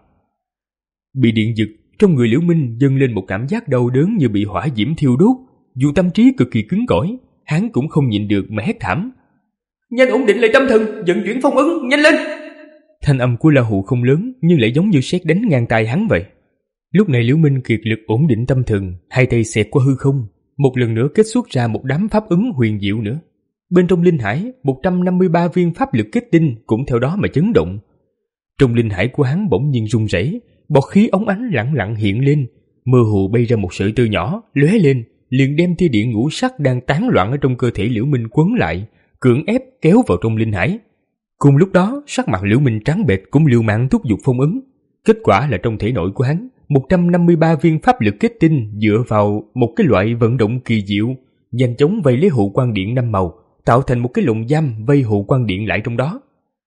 Bị điện giật, trong người Liễu Minh dâng lên một cảm giác đau đớn như bị hỏa diễm thiêu đốt, dù tâm trí cực kỳ cứng cỏi, hắn cũng không nhịn được mà hét thảm. Nhanh ổn định lại tâm thần, vận chuyển phong ấn, nhanh lên! Thanh âm của La Hù không lớn nhưng lại giống như sét đánh ngang tai hắn vậy. Lúc này Liễu Minh kiệt lực ổn định tâm thần, hai tay xẹt qua hư không, một lần nữa kết xuất ra một đám pháp ấn huyền diệu nữa. Bên trong linh hải, một trăm năm mươi ba viên pháp lực kết tinh cũng theo đó mà chấn động. Trong linh hải của hắn bỗng nhiên rung rẩy, bọt khí óng ánh lặng lặng hiện lên, mơ hồ bay ra một sợi tơ nhỏ, lóe lên, liền đem tia điện ngũ sắc đang tán loạn ở trong cơ thể Liễu Minh quấn lại, cưỡng ép kéo vào trong linh hải. Cùng lúc đó, sắc mặt Liễu Minh trắng bệch cũng liều mạng thúc giục phong ấn. Kết quả là trong thể nội của hắn, một trăm năm mươi ba viên pháp lực kết tinh dựa vào một cái loại vận động kỳ diệu, nhanh chóng vây lấy hộ quang điện năm màu, tạo thành một cái lồng giam vây hộ quang điện lại trong đó.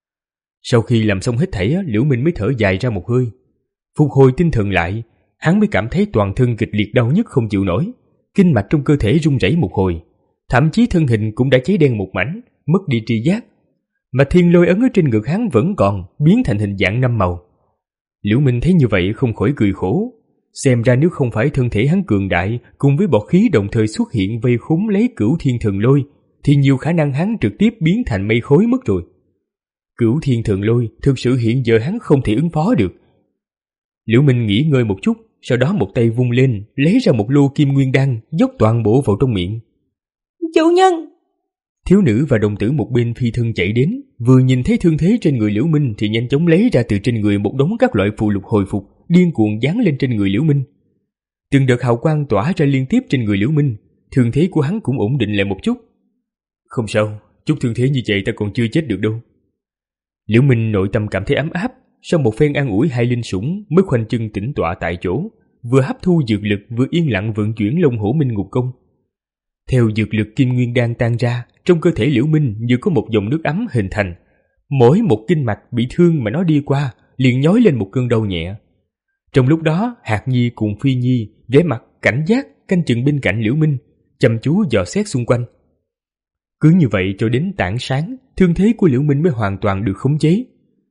Sau khi làm xong hết thảy, Liễu Minh mới thở dài ra một hơi. Phục hồi tinh thần lại, hắn mới cảm thấy toàn thân kịch liệt đau nhức không chịu nổi, kinh mạch trong cơ thể rung rẩy một hồi, thậm chí thân hình cũng đã cháy đen một mảnh, mất đi tri giác. Mà thiên lôi ấn ở trên ngực hắn vẫn còn, biến thành hình dạng năm màu. Liễu Minh thấy như vậy không khỏi cười khổ, xem ra nếu không phải thân thể hắn cường đại cùng với bọt khí đồng thời xuất hiện vây khốn lấy cửu thiên thần lôi, thì nhiều khả năng hắn trực tiếp biến thành mây khói mất rồi. Cửu thiên thần lôi thực sự hiện giờ hắn không thể ứng phó được. Liễu Minh nghỉ ngơi một chút, sau đó một tay vung lên, lấy ra một lô kim nguyên đan, dốc toàn bộ vào trong miệng. Chủ nhân! Thiếu nữ và đồng tử một bên phi thân chạy đến, vừa nhìn thấy thương thế trên người Liễu Minh thì nhanh chóng lấy ra từ trên người một đống các loại phù lục hồi phục, điên cuồng dán lên trên người Liễu Minh. Từng đợt hào quang tỏa ra liên tiếp trên người Liễu Minh, thương thế của hắn cũng ổn định lại một chút. Không sao, chút thương thế như vậy ta còn chưa chết được đâu. Liễu Minh nội tâm cảm thấy ấm áp, sau một phen an ủi hai linh sủng mới khoanh chân tĩnh tọa tại chỗ, vừa hấp thu dược lực vừa yên lặng vận chuyển Long Hổ Minh Ngục Công. Theo dược lực kim nguyên đan tan ra, trong cơ thể Liễu Minh như có một dòng nước ấm hình thành, mỗi một kinh mạch bị thương mà nó đi qua liền nhói lên một cơn đau nhẹ. Trong lúc đó, Hạc Nhi cùng Phi Nhi vẻ mặt cảnh giác canh chừng bên cạnh Liễu Minh, chăm chú dò xét xung quanh. Cứ như vậy cho đến tảng sáng, thương thế của Liễu Minh mới hoàn toàn được khống chế.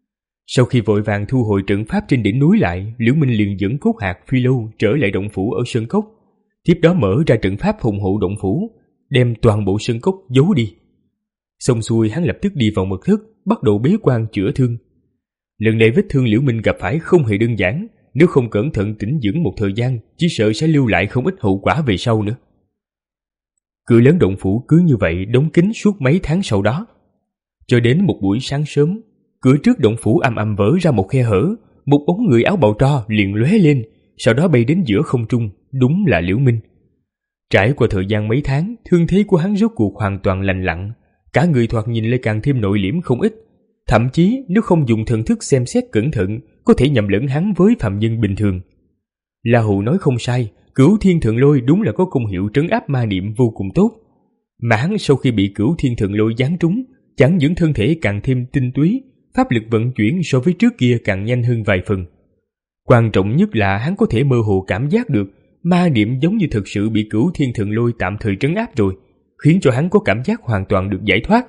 Sau khi vội vàng thu hồi trận pháp trên đỉnh núi lại, Liễu Minh liền dẫn Cốt Hạc Phi Lâu trở lại động phủ ở sơn cốc, tiếp đó mở ra trận pháp phòng hộ động phủ, đem toàn bộ sơn cốc giấu đi. Xong xuôi, hắn lập tức đi vào mật thất, bắt đầu bế quan chữa thương. Lần này vết thương Liễu Minh gặp phải không hề đơn giản, nếu không cẩn thận tĩnh dưỡng một thời gian, chỉ sợ sẽ lưu lại không ít hậu quả về sau nữa. Cửa lớn động phủ cứ như vậy đóng kín suốt mấy tháng sau đó. Cho đến một buổi sáng sớm, cửa trước động phủ ầm ầm vỡ ra một khe hở, một bóng người áo bào tro liền lóe lên, sau đó bay đến giữa không trung, đúng là Liễu Minh. Trải qua thời gian mấy tháng, thương thế của hắn rốt cuộc hoàn toàn lành lặn, cả người thoạt nhìn lại càng thêm nội liễm không ít, thậm chí nếu không dùng thần thức xem xét cẩn thận, có thể nhầm lẫn hắn với phàm nhân bình thường. La Hù nói không sai, Cửu Thiên Thượng Lôi đúng là có công hiệu trấn áp ma niệm vô cùng tốt. Mà hắn sau khi bị Cửu Thiên Thượng Lôi giáng trúng, chẳng những thân thể càng thêm tinh túy, pháp lực vận chuyển so với trước kia càng nhanh hơn vài phần. Quan trọng nhất là hắn có thể mơ hồ cảm giác được ma niệm giống như thực sự bị Cửu Thiên Thượng Lôi tạm thời trấn áp rồi, khiến cho hắn có cảm giác hoàn toàn được giải thoát.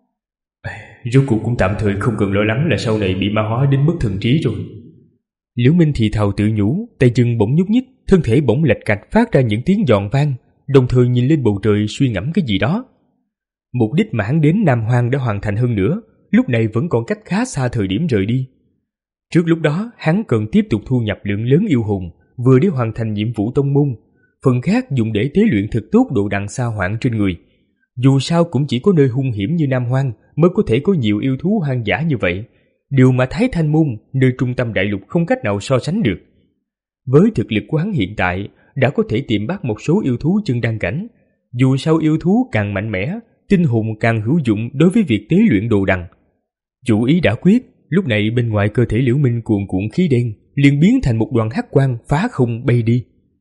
Rốt cuộc cũng tạm thời không cần lo lắng là sau này bị ma hóa đến mất thần trí rồi. Liễu Minh thì thào tự nhủ, tay chân bỗng nhúc nhích, thân thể bỗng lệch cạch phát ra những tiếng giòn vang, đồng thời nhìn lên bầu trời suy ngẫm cái gì đó. Mục đích mà hắn đến Nam Hoang đã hoàn thành hơn nữa, lúc này vẫn còn cách khá xa thời điểm rời đi. Trước lúc đó, hắn cần tiếp tục thu nhập lượng lớn yêu hồn, vừa để hoàn thành nhiệm vụ tông môn, phần khác dùng để tế luyện thật tốt độ đằng sa hoạn trên người. Dù sao cũng chỉ có nơi hung hiểm như Nam Hoang mới có thể có nhiều yêu thú hoang dã như vậy, điều mà Thái Thanh Môn, nơi trung tâm đại lục không cách nào so sánh được. Với thực lực của hắn hiện tại, đã có thể tìm bắt một số yêu thú chân đăng cảnh. Dù sao yêu thú càng mạnh mẽ, tinh hồn càng hữu dụng đối với việc tế luyện đồ đằng. Chủ ý đã quyết, lúc này bên ngoài cơ thể Liễu Minh cuồn cuộn khí đen, liền biến thành một đoàn hắc quang phá không bay đi.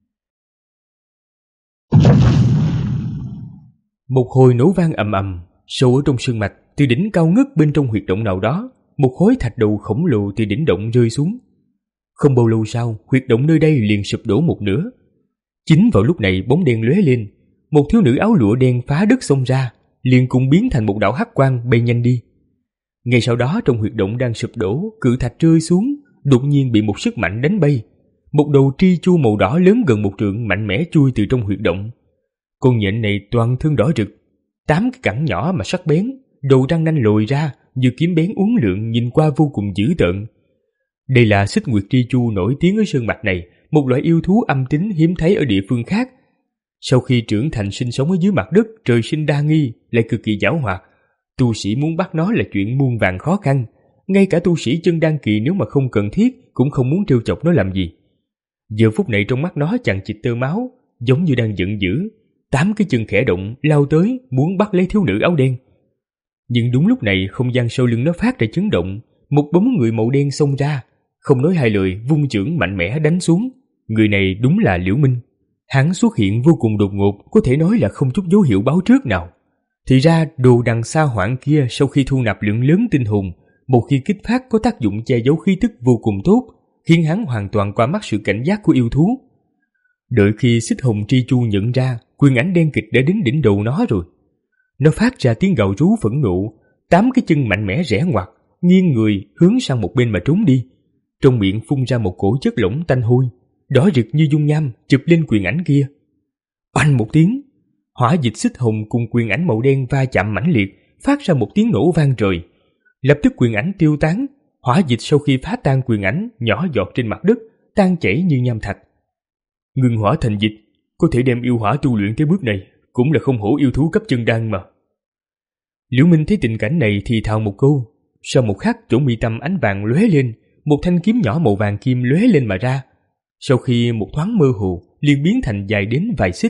Một hồi nổ vang ầm ầm, sâu ở trong sơn mạch, từ đỉnh cao ngất bên trong huyệt động nào đó, một khối thạch đầu khổng lồ từ đỉnh động rơi xuống. Không bao lâu sau, huyệt động nơi đây liền sụp đổ một nửa. Chính vào lúc này bóng đen lóe lên, một thiếu nữ áo lụa đen phá đất xông ra, liền cùng biến thành một đạo hắc quang bay nhanh đi. Ngay sau đó trong huyệt động đang sụp đổ, cự thạch rơi xuống, đột nhiên bị một sức mạnh đánh bay. Một đầu tri chu màu đỏ lớn gần một trượng mạnh mẽ chui từ trong huyệt động. Con nhện này toàn thân đỏ rực, tám cái cẳng nhỏ mà sắc bén, đầu răng nanh lồi ra như kiếm bén uốn lượn, nhìn qua vô cùng dữ tợn. Đây là xích nguyệt tri chu nổi tiếng ở sơn mạch này, một loại yêu thú âm tính hiếm thấy ở địa phương khác. Sau khi trưởng thành sinh sống ở dưới mặt đất, trời sinh đa nghi, lại cực kỳ giảo hoạt. Tu sĩ muốn bắt nó là chuyện muôn vàn khó khăn. Ngay cả tu sĩ chân đan kỳ nếu mà không cần thiết cũng không muốn trêu chọc nó làm gì. Giờ phút này trong mắt nó chằng chịt tơ máu, giống như đang giận dữ. Tám cái chân khẽ động lao tới muốn bắt lấy thiếu nữ áo đen. Nhưng đúng lúc này không gian sau lưng nó phát ra chấn động, một bóng người màu đen xông ra, không nói hai lời vung chưởng mạnh mẽ đánh xuống. Người này đúng là Liễu Minh. Hắn xuất hiện vô cùng đột ngột, có thể nói là không chút dấu hiệu báo trước nào. Thì ra đồ đằng sa hoạn kia sau khi thu nạp lượng lớn tinh hồn, một khi kích phát có tác dụng che giấu khí tức vô cùng tốt, khiến hắn hoàn toàn qua mắt sự cảnh giác của yêu thú. Đợi khi xích hồng tri chu nhận ra, quyền ảnh đen kịch đã đến đỉnh đầu nó rồi. Nó phát ra tiếng gào rú phẫn nộ, tám cái chân mạnh mẽ rẽ ngoặt, nghiêng người hướng sang một bên mà trốn đi. Trong miệng phun ra một cổ chất lỏng tanh hôi, đỏ rực như dung nham chụp lên quyền ảnh kia. Oanh một tiếng, hỏa dịch xích hồng cùng quyền ảnh màu đen va chạm mãnh liệt, phát ra một tiếng nổ vang trời. Lập tức quyền ảnh tiêu tán, hỏa dịch sau khi phá tan quyền ảnh nhỏ giọt trên mặt đất, tan chảy như nham thạch. Ngưng hỏa thành dịch, có thể đem yêu hỏa tu luyện tới bước này, cũng là không hổ yêu thú cấp chân đan mà. Liễu Minh thấy tình cảnh này thì thào một câu, sau một khắc chỗ mi tâm ánh vàng lóe lên, một thanh kiếm nhỏ màu vàng kim lóe lên mà ra. Sau khi một thoáng mơ hồ, liền biến thành dài đến vài xích.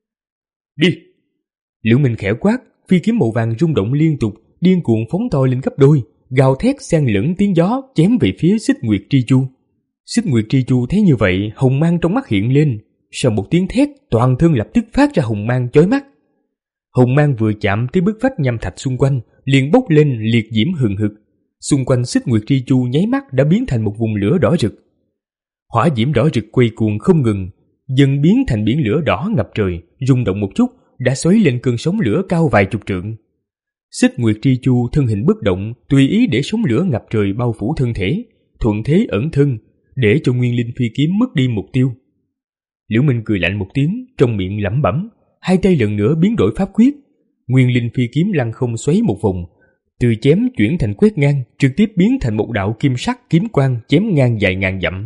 Đi! Liễu Minh khẽ quát, phi kiếm màu vàng rung động liên tục, điên cuồng phóng to lên gấp đôi, gào thét xen lẫn tiếng gió chém về phía xích nguyệt tri chu. Xích nguyệt tri chu thấy như vậy, hồng mang trong mắt hiện lên, sau một tiếng thét, toàn thân lập tức phát ra hồng mang chói mắt. Hồng mang vừa chạm tới bức vách nham thạch xung quanh, liền bốc lên liệt diễm hừng hực. Xung quanh xích nguyệt tri chu nháy mắt đã biến thành một vùng lửa đỏ rực. Hỏa diễm đỏ rực quay cuồng không ngừng, dần biến thành biển lửa đỏ ngập trời, rung động một chút đã xoáy lên cơn sóng lửa cao vài chục trượng. Xích Nguyệt Tri Chu thân hình bất động, tùy ý để sóng lửa ngập trời bao phủ thân thể, thuận thế ẩn thân, để cho Nguyên Linh phi kiếm mất đi mục tiêu. Liễu Minh cười lạnh một tiếng, trong miệng lẩm bẩm, hai tay lần nữa biến đổi pháp quyết. Nguyên Linh phi kiếm lăng không xoáy một vòng, từ chém chuyển thành quét ngang, trực tiếp biến thành một đạo kim sắc kiếm quang chém ngang dài ngàn dặm.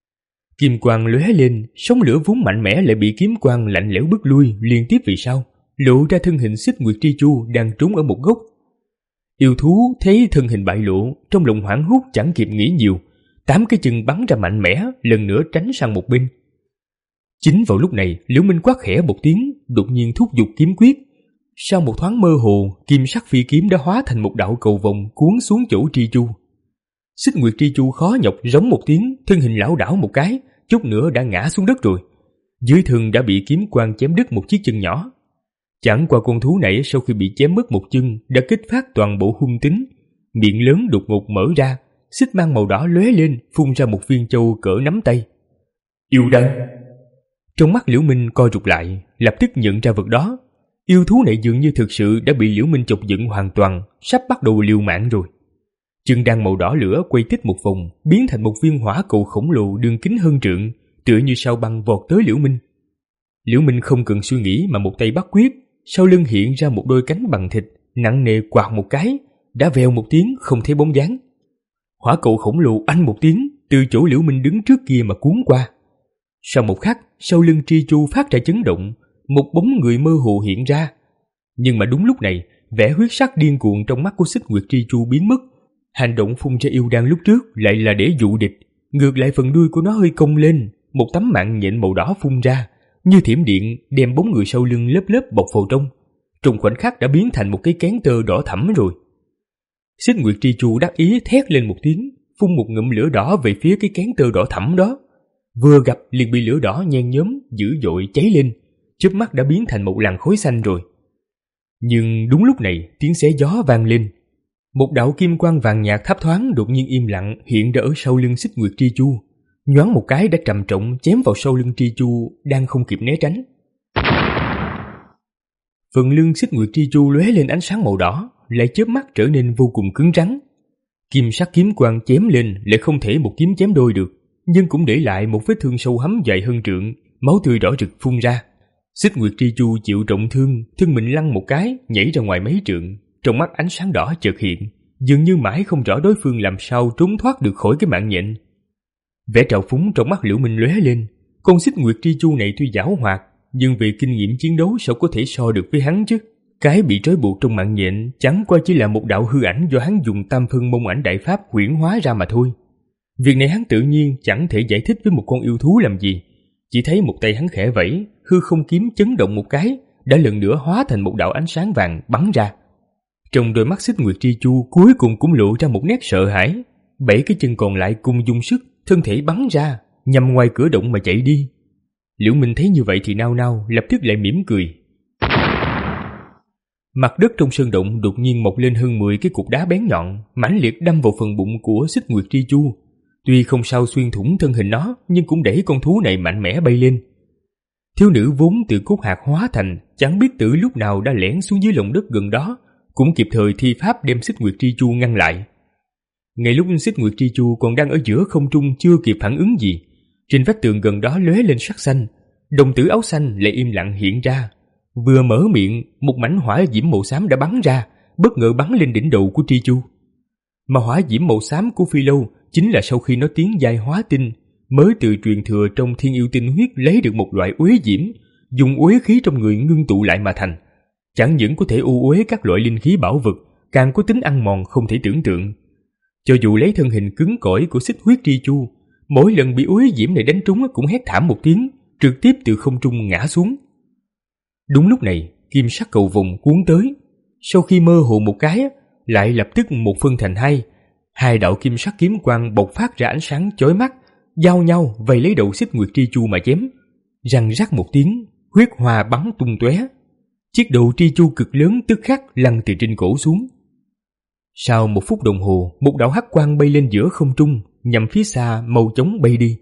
Kim quang lóe lên, sóng lửa vốn mạnh mẽ lại bị kiếm quang lạnh lẽo bức lui liên tiếp vì sau, lộ ra thân hình Xích Nguyệt Tri Chu đang trốn ở một góc. Yêu thú thấy thân hình bại lộ, trong lòng hoảng hốt chẳng kịp nghĩ nhiều, tám cái chân bắn ra mạnh mẽ, lần nữa tránh sang một bên. Chính vào lúc này, Liễu Minh quát khẽ một tiếng, đột nhiên thúc giục kiếm quyết. Sau một thoáng mơ hồ, kim sắc phi kiếm đã hóa thành một đạo cầu vồng cuốn xuống chỗ Tri Chu. Xích Nguyệt Tri Chu khó nhọc rống một tiếng, thân hình lảo đảo một cái, chút nữa đã ngã xuống đất rồi. Dưới thân đã bị kiếm quang chém đứt một chiếc chân nhỏ. Chẳng qua con thú này sau khi bị chém mất một chân đã kích phát toàn bộ hung tính, miệng lớn đột ngột mở ra, xích mang màu đỏ lóe lên, phun ra một viên châu cỡ nắm tay. Yêu đan. Trong mắt Liễu Minh co rụt lại, lập tức nhận ra vật đó. Yêu thú này dường như thực sự đã bị Liễu Minh chọc giận hoàn toàn, sắp bắt đầu liều mạng rồi. Chân đan màu đỏ lửa quay tích một vòng, biến thành một viên hỏa cầu khổng lồ đường kính hơn trượng, tựa như sao băng vọt tới Liễu Minh. Liễu Minh không cần suy nghĩ mà một tay bắt quyết, sau lưng hiện ra một đôi cánh bằng thịt, nặng nề quạt một cái, đã vèo một tiếng không thấy bóng dáng. Hỏa cầu khổng lồ anh một tiếng, từ chỗ Liễu Minh đứng trước kia mà cuốn qua. Sau một khắc, sau lưng Tri Chu phát ra chấn động, một bóng người mơ hồ hiện ra. Nhưng mà đúng lúc này, vẻ huyết sắc điên cuồng trong mắt của Xích Nguyệt Tri Chu biến mất. Hành động phun ra yêu đan lúc trước lại là để dụ địch, ngược lại phần đuôi của nó hơi cong lên, một tấm mạng nhện màu đỏ phun ra, như thiểm điện đem bóng người sau lưng lớp lớp bọc vào trong. Trong khoảnh khắc đã biến thành một cái kén tơ đỏ thẫm rồi. Xích Nguyệt Tri Chu đắc ý thét lên một tiếng, phun một ngụm lửa đỏ về phía cái kén tơ đỏ thẫm đó. Vừa gặp liền bị lửa đỏ nhen nhóm dữ dội cháy lên, chớp mắt đã biến thành một làn khói xanh rồi. Nhưng đúng lúc này tiếng xé gió vang lên, một đạo kim quang vàng nhạt thấp thoáng đột nhiên im lặng hiện ra ở sau lưng Xích Nguyệt Tri Chu, nhoáng một cái đã trầm trọng chém vào sau lưng Tri Chu đang không kịp né tránh. Phần lưng Xích Nguyệt Tri Chu lóe lên ánh sáng màu đỏ, lại chớp mắt trở nên vô cùng cứng rắn. Kim sắc kiếm quang chém lên lại không thể một kiếm chém đôi được, nhưng cũng để lại một vết thương sâu hắm dài hơn trượng, máu tươi đỏ rực phun ra. Xích Nguyệt Tri Chu chịu trọng thương, thân mình lăn một cái, nhảy ra ngoài mấy trượng, trong mắt ánh sáng đỏ chợt hiện, dường như mãi không rõ đối phương làm sao trốn thoát được khỏi cái mạng nhện. Vẻ trào phúng trong mắt Liễu Minh lóe lên, con Xích Nguyệt Tri Chu này tuy giảo hoạt, nhưng về kinh nghiệm chiến đấu sao có thể so được với hắn chứ? Cái bị trói buộc trong mạng nhện chẳng qua chỉ là một đạo hư ảnh do hắn dùng tam phân mông ảnh đại pháp huyễn hóa ra mà thôi. Việc này hắn tự nhiên chẳng thể giải thích với một con yêu thú làm gì, chỉ thấy một tay hắn khẽ vẫy, hư không kiếm chấn động một cái, đã lần nữa hóa thành một đạo ánh sáng vàng bắn ra. Trong đôi mắt Xích Nguyệt Tri Chu cuối cùng cũng lộ ra một nét sợ hãi, bảy cái chân còn lại cùng dùng sức, thân thể bắn ra, nhằm ngoài cửa động mà chạy đi. Liễu Minh thấy như vậy thì nao nao, lập tức lại mỉm cười. Mặt đất trong sơn động đột nhiên mọc lên hơn mười cái cục đá bén nhọn, mãnh liệt đâm vào phần bụng của Xích Nguyệt Tri Chu. Tuy không sao xuyên thủng thân hình nó, nhưng cũng đẩy con thú này mạnh mẽ bay lên. Thiếu nữ vốn từ cốt hạt hóa thành, chẳng biết từ lúc nào đã lẻn xuống dưới lòng đất gần đó, cũng kịp thời thi pháp đem Xích Nguyệt Tri Chu ngăn lại. Ngay lúc Xích Nguyệt Tri Chu còn đang ở giữa không trung chưa kịp phản ứng gì, trên vách tường gần đó lóe lên sắc xanh, đồng tử áo xanh lại im lặng hiện ra. Vừa mở miệng, một mảnh hỏa diễm màu xám đã bắn ra, bất ngờ bắn lên đỉnh đầu của Tri Chu. Mà hỏa diễm màu xám của Phi Lâu chính là sau khi nó tiến giai hóa tinh, mới từ truyền thừa trong Thiên Yêu Tinh Huyết lấy được một loại uế diễm, dùng uế khí trong người ngưng tụ lại mà thành. Chẳng những có thể u uế các loại linh khí bảo vật, càng có tính ăn mòn không thể tưởng tượng. Cho dù lấy thân hình cứng cỏi của Xích Huyết Tri Chu, mỗi lần bị uế diễm này đánh trúng cũng hét thảm một tiếng, trực tiếp từ không trung ngã xuống. Đúng lúc này, kim sắc cầu vồng cuốn tới, sau khi mơ hồ một cái, lại lập tức một phân thành hai. Hai đạo kim sắc kiếm quang bộc phát ra ánh sáng chói mắt, giao nhau vây lấy đầu Xích Nguyệt Tri Chu mà chém. Răng rắc một tiếng, huyết hoa bắn tung tóe. Chiếc đầu Tri Chu cực lớn tức khắc lăn từ trên cổ xuống. Sau một phút đồng hồ, một đạo hắc quang bay lên giữa không trung, nhằm phía xa mau chóng bay đi.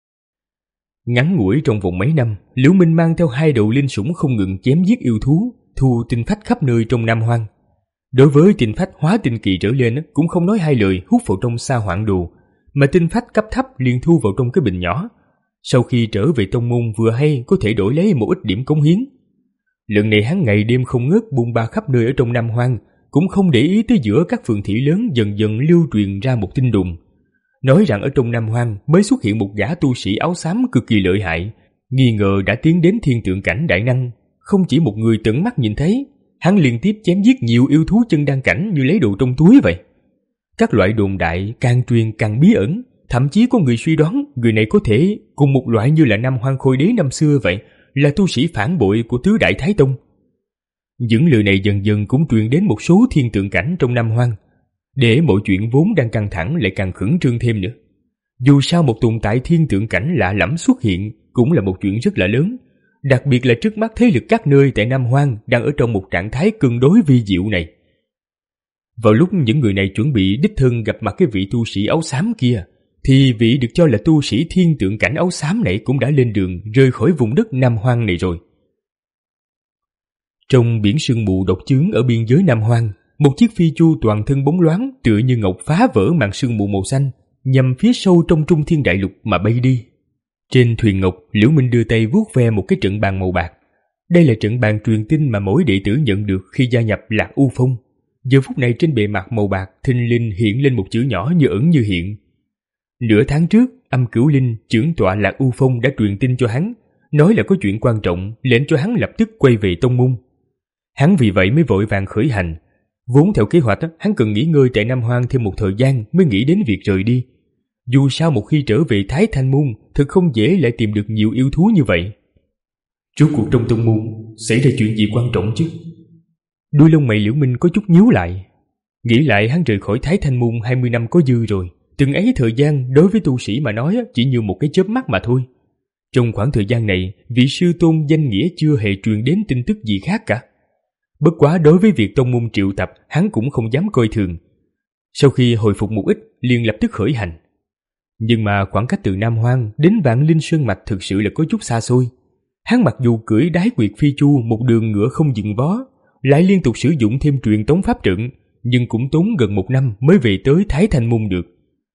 Ngắn ngủi trong vòng mấy năm, Liễu Minh mang theo hai đầu linh sủng không ngừng chém giết yêu thú, thu tinh phách khắp nơi trong Nam Hoang. Đối với tinh phách hóa tinh kỳ trở lên cũng không nói hai lời hút vào trong sa hoạn đồ, mà tinh phách cấp thấp liền thu vào trong cái bình nhỏ. Sau khi trở về tông môn vừa hay có thể đổi lấy một ít điểm cống hiến. Lần này hắn ngày đêm không ngớt buôn ba khắp nơi ở trong Nam Hoang, cũng không để ý tới giữa các phường thị lớn dần dần lưu truyền ra một tin đồn, nói rằng ở trong Nam Hoang mới xuất hiện một gã tu sĩ áo xám cực kỳ lợi hại, nghi ngờ đã tiến đến thiên tượng cảnh đại năng. Không chỉ một người tận mắt nhìn thấy, hắn liên tiếp chém giết nhiều yêu thú chân đan cảnh như lấy đồ trong túi vậy. Các loại đồn đại càng truyền càng bí ẩn, thậm chí có người suy đoán người này có thể cùng một loại như là Nam Hoang Khôi Đế năm xưa vậy, là tu sĩ phản bội của tứ đại Thái Tông. Những lời này dần dần cũng truyền đến một số thiên tượng cảnh trong Nam Hoang, để mọi chuyện vốn đang căng thẳng lại càng khẩn trương thêm nữa. Dù sao một tồn tại thiên tượng cảnh lạ lẫm xuất hiện cũng là một chuyện rất là lớn, đặc biệt là trước mắt thế lực các nơi tại Nam Hoang đang ở trong một trạng thái cân đối vi diệu này. Vào lúc những người này chuẩn bị đích thân gặp mặt cái vị tu sĩ áo xám kia, thì vị được cho là tu sĩ thiên tượng cảnh áo xám này cũng đã lên đường rời khỏi vùng đất Nam Hoang này rồi. Trong biển sương mù độc chướng ở biên giới Nam Hoang, một chiếc phi chu toàn thân bóng loáng tựa như ngọc phá vỡ màn sương mù màu xanh, nhằm phía sâu trong Trung Thiên Đại Lục mà bay đi. Trên thuyền ngọc, Liễu Minh đưa tay vuốt ve một cái trận bàn màu bạc. Đây là trận bàn truyền tin mà mỗi đệ tử nhận được khi gia nhập Lạc U Phong. Giờ phút này trên bề mặt màu bạc thình lình hiện lên một chữ nhỏ như ẩn như hiện. Nửa tháng trước, Âm Cửu Linh, trưởng tọa Lạc U Phong đã truyền tin cho hắn, nói là có chuyện quan trọng, lệnh cho hắn lập tức quay về tông môn. Hắn vì vậy mới vội vàng khởi hành. Vốn theo kế hoạch, hắn cần nghỉ ngơi tại Nam Hoang thêm một thời gian mới nghĩ đến việc rời đi. Dù sao một khi trở về Thái Thanh Môn, thật không dễ lại tìm được nhiều yêu thú như vậy. Rốt cuộc trong tông môn xảy ra chuyện gì quan trọng chứ? Đuôi lông mày Liễu Minh có chút nhíu lại. Nghĩ lại hắn rời khỏi Thái Thanh Môn hai mươi năm có dư rồi. Từng ấy thời gian đối với tu sĩ mà nói chỉ như một cái chớp mắt mà thôi. Trong khoảng thời gian này, vị sư tôn danh nghĩa chưa hề truyền đến tin tức gì khác cả. Bất quá đối với việc tông môn triệu tập, hắn cũng không dám coi thường. Sau khi hồi phục một ít, liền lập tức khởi hành. Nhưng mà khoảng cách từ Nam Hoang đến Vạn Linh Sơn Mạch thực sự là có chút xa xôi. Hắn mặc dù cưỡi đái quyệt phi chu một đường ngựa không dừng vó, lại liên tục sử dụng thêm truyền tống pháp trận, nhưng cũng tốn gần một năm mới về tới Thái Thanh Môn được.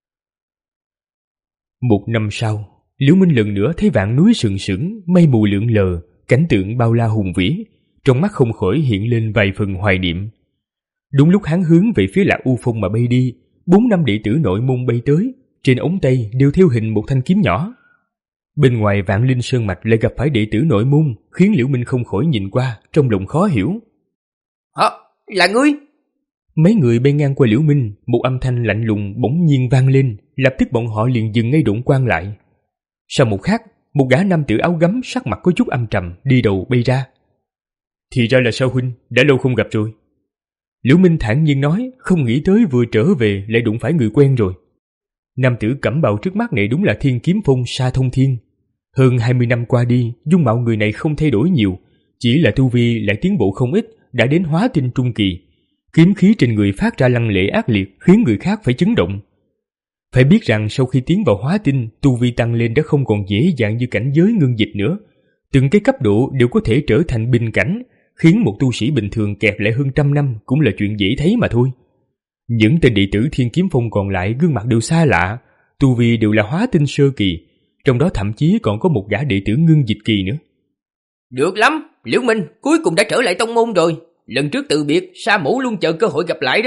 Một năm sau, Liễu Minh lần nữa thấy vạn núi sừng sững, mây mù lượn lờ, cảnh tượng bao la hùng vĩ, trong mắt không khỏi hiện lên vài phần hoài niệm. Đúng lúc hắn hướng về phía Lạc U Phong mà bay đi, bốn năm đệ tử nội môn bay tới, trên ống tay đều thêu hình một thanh kiếm nhỏ. Bên ngoài Vạn Linh Sơn Mạch lại gặp phải đệ tử nội môn, khiến Liễu Minh không khỏi nhìn qua, trong lòng khó hiểu. Hả? Là ngươi? Mấy người bay ngang qua Liễu Minh, một âm thanh lạnh lùng bỗng nhiên vang lên, lập tức bọn họ liền dừng ngay độn quang lại. Sau một khắc, một gã nam tử áo gấm sắc mặt có chút âm trầm đi đầu bay ra. Thì ra là Sao huynh, đã lâu không gặp rồi. Liễu Minh thản nhiên nói, không nghĩ tới vừa trở về lại đụng phải người quen rồi. Nam tử cẩm bào trước mắt này đúng là Thiên Kiếm Phong Sa Thông Thiên. Hơn hai mươi năm qua đi, dung mạo người này không thay đổi nhiều, chỉ là tu vi lại tiến bộ không ít, đã đến hóa tinh trung kỳ. Kiếm khí trên người phát ra lăng lệ ác liệt, khiến người khác phải chấn động. Phải biết rằng sau khi tiến vào hóa tinh, tu vi tăng lên đã không còn dễ dàng như cảnh giới ngưng dịch nữa. Từng cái cấp độ đều có thể trở thành bình cảnh, khiến một tu sĩ bình thường kẹt lại hơn trăm năm cũng là chuyện dễ thấy mà thôi. Những tên đệ tử Thiên Kiếm Phong còn lại gương mặt đều xa lạ, tu vi đều là hóa tinh sơ kỳ, trong đó thậm chí còn có một gã đệ tử ngưng dịch kỳ nữa. Được lắm, Liễu Minh cuối cùng đã trở lại tông môn rồi. Lần trước từ biệt, Sa Mũ luôn chờ cơ hội gặp lại đó.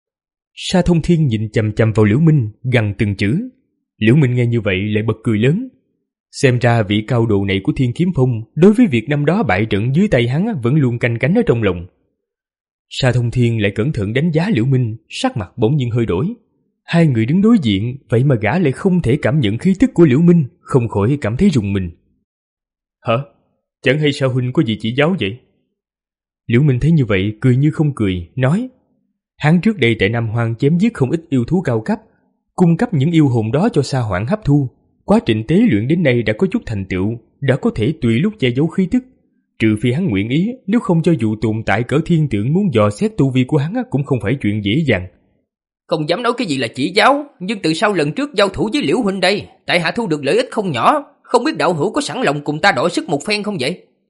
Sa Thông Thiên nhìn chằm chằm vào Liễu Minh, gằn từng chữ. Liễu Minh nghe như vậy lại bật cười lớn. Xem ra vị cao đồ này của Thiên Kiếm Phong đối với việc năm đó bại trận dưới tay hắn vẫn luôn canh cánh ở trong lòng. Sa Thông Thiên lại cẩn thận đánh giá Liễu Minh, sắc mặt bỗng nhiên hơi đổi. Hai người đứng đối diện, vậy mà gã lại không thể cảm nhận khí tức của Liễu Minh, không khỏi cảm thấy rùng mình. Hả? Chẳng hay Sa huynh có gì chỉ giáo vậy? Liễu Minh thấy như vậy, cười như không cười, nói: hắn trước đây tại Nam Hoang chém giết không ít yêu thú cao cấp, cung cấp những yêu hồn đó cho Sa Hoảng hấp thu. Quá trình tế luyện đến nay đã có chút thành tựu, đã có thể tùy lúc che giấu khí tức. Trừ phi hắn nguyện ý, nếu không cho dù tồn tại cỡ thiên tượng muốn dò xét tu vi của hắn cũng không phải chuyện dễ dàng. Không dám nói cái gì là chỉ giáo, nhưng từ sau lần trước giao thủ với Liễu huynh đây, tại hạ thu được lợi ích không nhỏ, không biết đạo hữu có sẵn lòng cùng ta đổi sức một phen không vậy?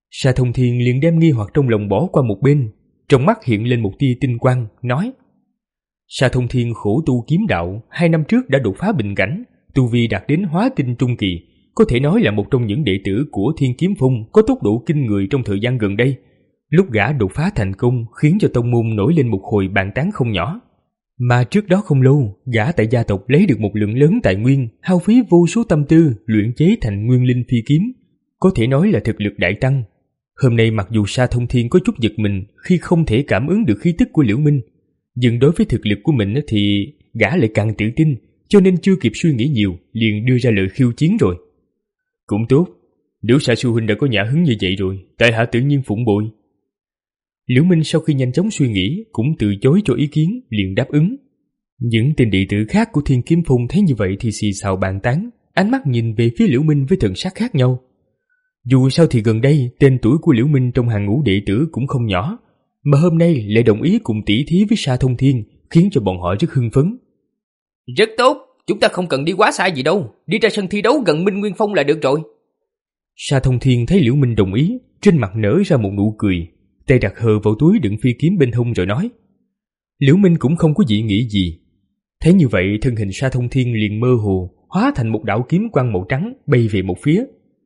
Sa Thông Thiên liền đem nghi hoặc trong lòng bỏ qua một bên, trong mắt hiện lên một tia tinh quang, nói: Sa Thông Thiên khổ tu kiếm đạo, hai năm trước đã đột phá bình cảnh, tu vi đạt đến hóa tinh trung kỳ, có thể nói là một trong những đệ tử của Thiên Kiếm Phong có tốc độ kinh người trong thời gian gần đây. Lúc gã đột phá thành công khiến cho tông môn nổi lên một hồi bàn tán không nhỏ. Mà trước đó không lâu, gã tại gia tộc lấy được một lượng lớn tài nguyên, hao phí vô số tâm tư luyện chế thành nguyên linh phi kiếm, có thể nói là thực lực đại tăng. Hôm nay mặc dù Sa Thông Thiên có chút giật mình khi không thể cảm ứng được khí tức của Liễu Minh, nhưng đối với thực lực của mình thì gã lại càng tự tin, cho nên chưa kịp suy nghĩ nhiều liền đưa ra lời khiêu chiến rồi. Cũng tốt, nếu Sa sư huynh đã có nhã hứng như vậy rồi, tại hạ tự nhiên phụng bội. Liễu Minh sau khi nhanh chóng suy nghĩ cũng từ chối cho ý kiến, liền đáp ứng. Những tên đệ tử khác của Thiên Kiếm Phong thấy như vậy thì xì xào bàn tán, ánh mắt nhìn về phía Liễu Minh với thần sắc khác nhau. Dù sao thì gần đây tên tuổi của Liễu Minh trong hàng ngũ đệ tử cũng không nhỏ, mà hôm nay lại đồng ý cùng tỷ thí với Sa Thông Thiên, khiến cho bọn họ rất hưng phấn. Rất tốt, chúng ta không cần đi quá xa gì đâu, đi ra sân thi đấu gần Minh Nguyên Phong là được rồi. Sa Thông Thiên thấy Liễu Minh đồng ý, trên mặt nở ra một nụ cười, tay đặt hờ vào túi đựng phi kiếm bên hông rồi nói. Liễu Minh cũng không có dị nghĩ gì. Thấy như vậy, thân hình Sa Thông Thiên liền mơ hồ, hóa thành một đạo kiếm quang màu trắng bay về một phía.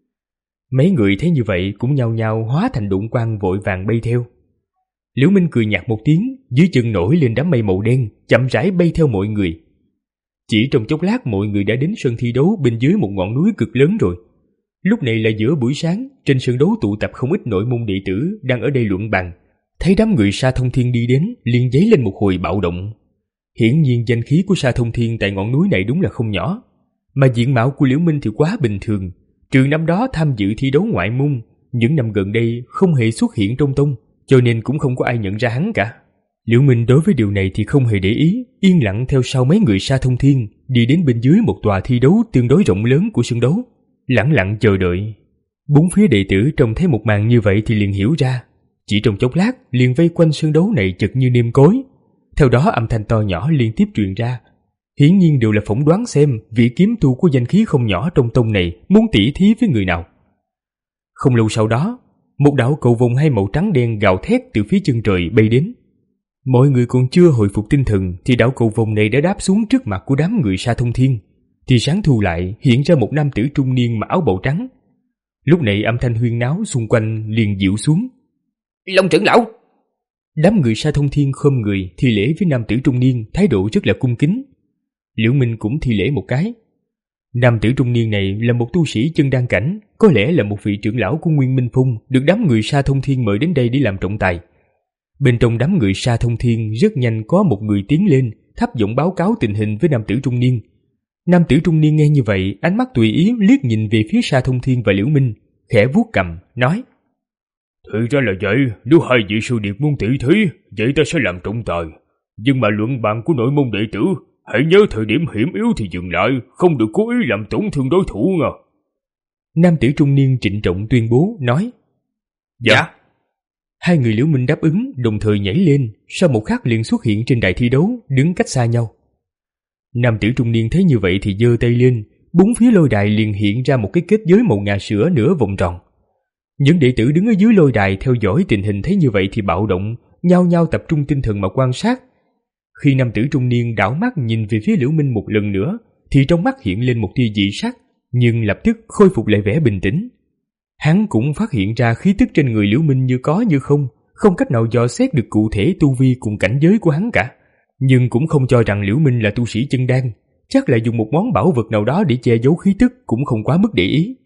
Mấy người thấy như vậy cũng nhao nhao hóa thành đụng quang vội vàng bay theo. Liễu Minh cười nhạt một tiếng, dưới chân nổi lên đám mây màu đen, chậm rãi bay theo mọi người. Chỉ trong chốc lát mọi người đã đến sân thi đấu bên dưới một ngọn núi cực lớn rồi. Lúc này là giữa buổi sáng, trên sân đấu tụ tập không ít nội môn đệ tử đang ở đây luận bàn. Thấy đám người Sa Thông Thiên đi đến, liền dấy lên một hồi bạo động. Hiển nhiên danh khí của Sa Thông Thiên tại ngọn núi này đúng là không nhỏ, mà diện mạo của Liễu Minh thì quá bình thường. Trừ năm đó tham dự thi đấu ngoại môn, những năm gần đây không hề xuất hiện trong tông, cho nên cũng không có ai nhận ra hắn cả. Liễu Minh đối với điều này thì không hề để ý, yên lặng theo sau mấy người Sa Thông Thiên đi đến bên dưới một tòa thi đấu tương đối rộng lớn của sân đấu, lẳng lặng chờ đợi. Bốn phía đệ tử trông thấy một màn như vậy thì liền hiểu ra, chỉ trong chốc lát liền vây quanh sân đấu này chật như nêm cối. Theo đó âm thanh to nhỏ liên tiếp truyền ra, hiển nhiên đều là phỏng đoán xem vị kiếm tu có danh khí không nhỏ trong tông này muốn tỉ thí với người nào. Không lâu sau đó, một đạo cầu vồng hai màu trắng đen gào thét từ phía chân trời bay đến. Mọi người còn chưa hồi phục tinh thần thì đạo cầu vồng này đã đáp xuống trước mặt của đám người Sa Thông Thiên. Thì sáng thu lại hiện ra một nam tử trung niên mặc áo bào trắng. Lúc này âm thanh huyên náo xung quanh liền dịu xuống. Long trưởng lão! Đám người Sa Thông Thiên khom người thi lễ với nam tử trung niên, thái độ rất là cung kính. Liễu Minh cũng thi lễ một cái. Nam tử trung niên này là một tu sĩ chân đan cảnh, có lẽ là một vị trưởng lão của Nguyên Minh Phong, được đám người Sa Thông Thiên mời đến đây để làm trọng tài. Bên trong đám người Sa Thông Thiên rất nhanh có một người tiến lên, thấp giọng báo cáo tình hình với nam tử trung niên. Nam tử trung niên nghe như vậy, ánh mắt tùy ý liếc nhìn về phía Sa Thông Thiên và Liễu Minh, khẽ vuốt cằm, nói: Thì ra là vậy, nếu hai vị sư điệt muốn tỷ thí, vậy ta sẽ làm trọng tài. Nhưng mà luận bàn của nội môn đệ tử, hãy nhớ thời điểm hiểm yếu thì dừng lại, không được cố ý làm tổn thương đối thủ nha. Nam tử trung niên trịnh trọng tuyên bố, nói: Dạ. Hai người Liễu Minh đáp ứng, đồng thời nhảy lên, sau một khắc liền xuất hiện trên đài thi đấu, đứng cách xa nhau. Nam tử trung niên thấy như vậy thì giơ tay lên, bốn phía lôi đài liền hiện ra một cái kết giới màu ngà sữa nửa vòng tròn. Những đệ tử đứng ở dưới lôi đài theo dõi tình hình thấy như vậy thì bạo động, nhao nhao tập trung tinh thần mà quan sát. Khi nam tử trung niên đảo mắt nhìn về phía Liễu Minh một lần nữa, thì trong mắt hiện lên một tia dị sắc, nhưng lập tức khôi phục lại vẻ bình tĩnh. Hắn cũng phát hiện ra khí tức trên người Liễu Minh như có như không, không cách nào dò xét được cụ thể tu vi cùng cảnh giới của hắn cả, nhưng cũng không cho rằng Liễu Minh là tu sĩ chân đan, chắc là dùng một món bảo vật nào đó để che giấu khí tức, cũng không quá mức để ý.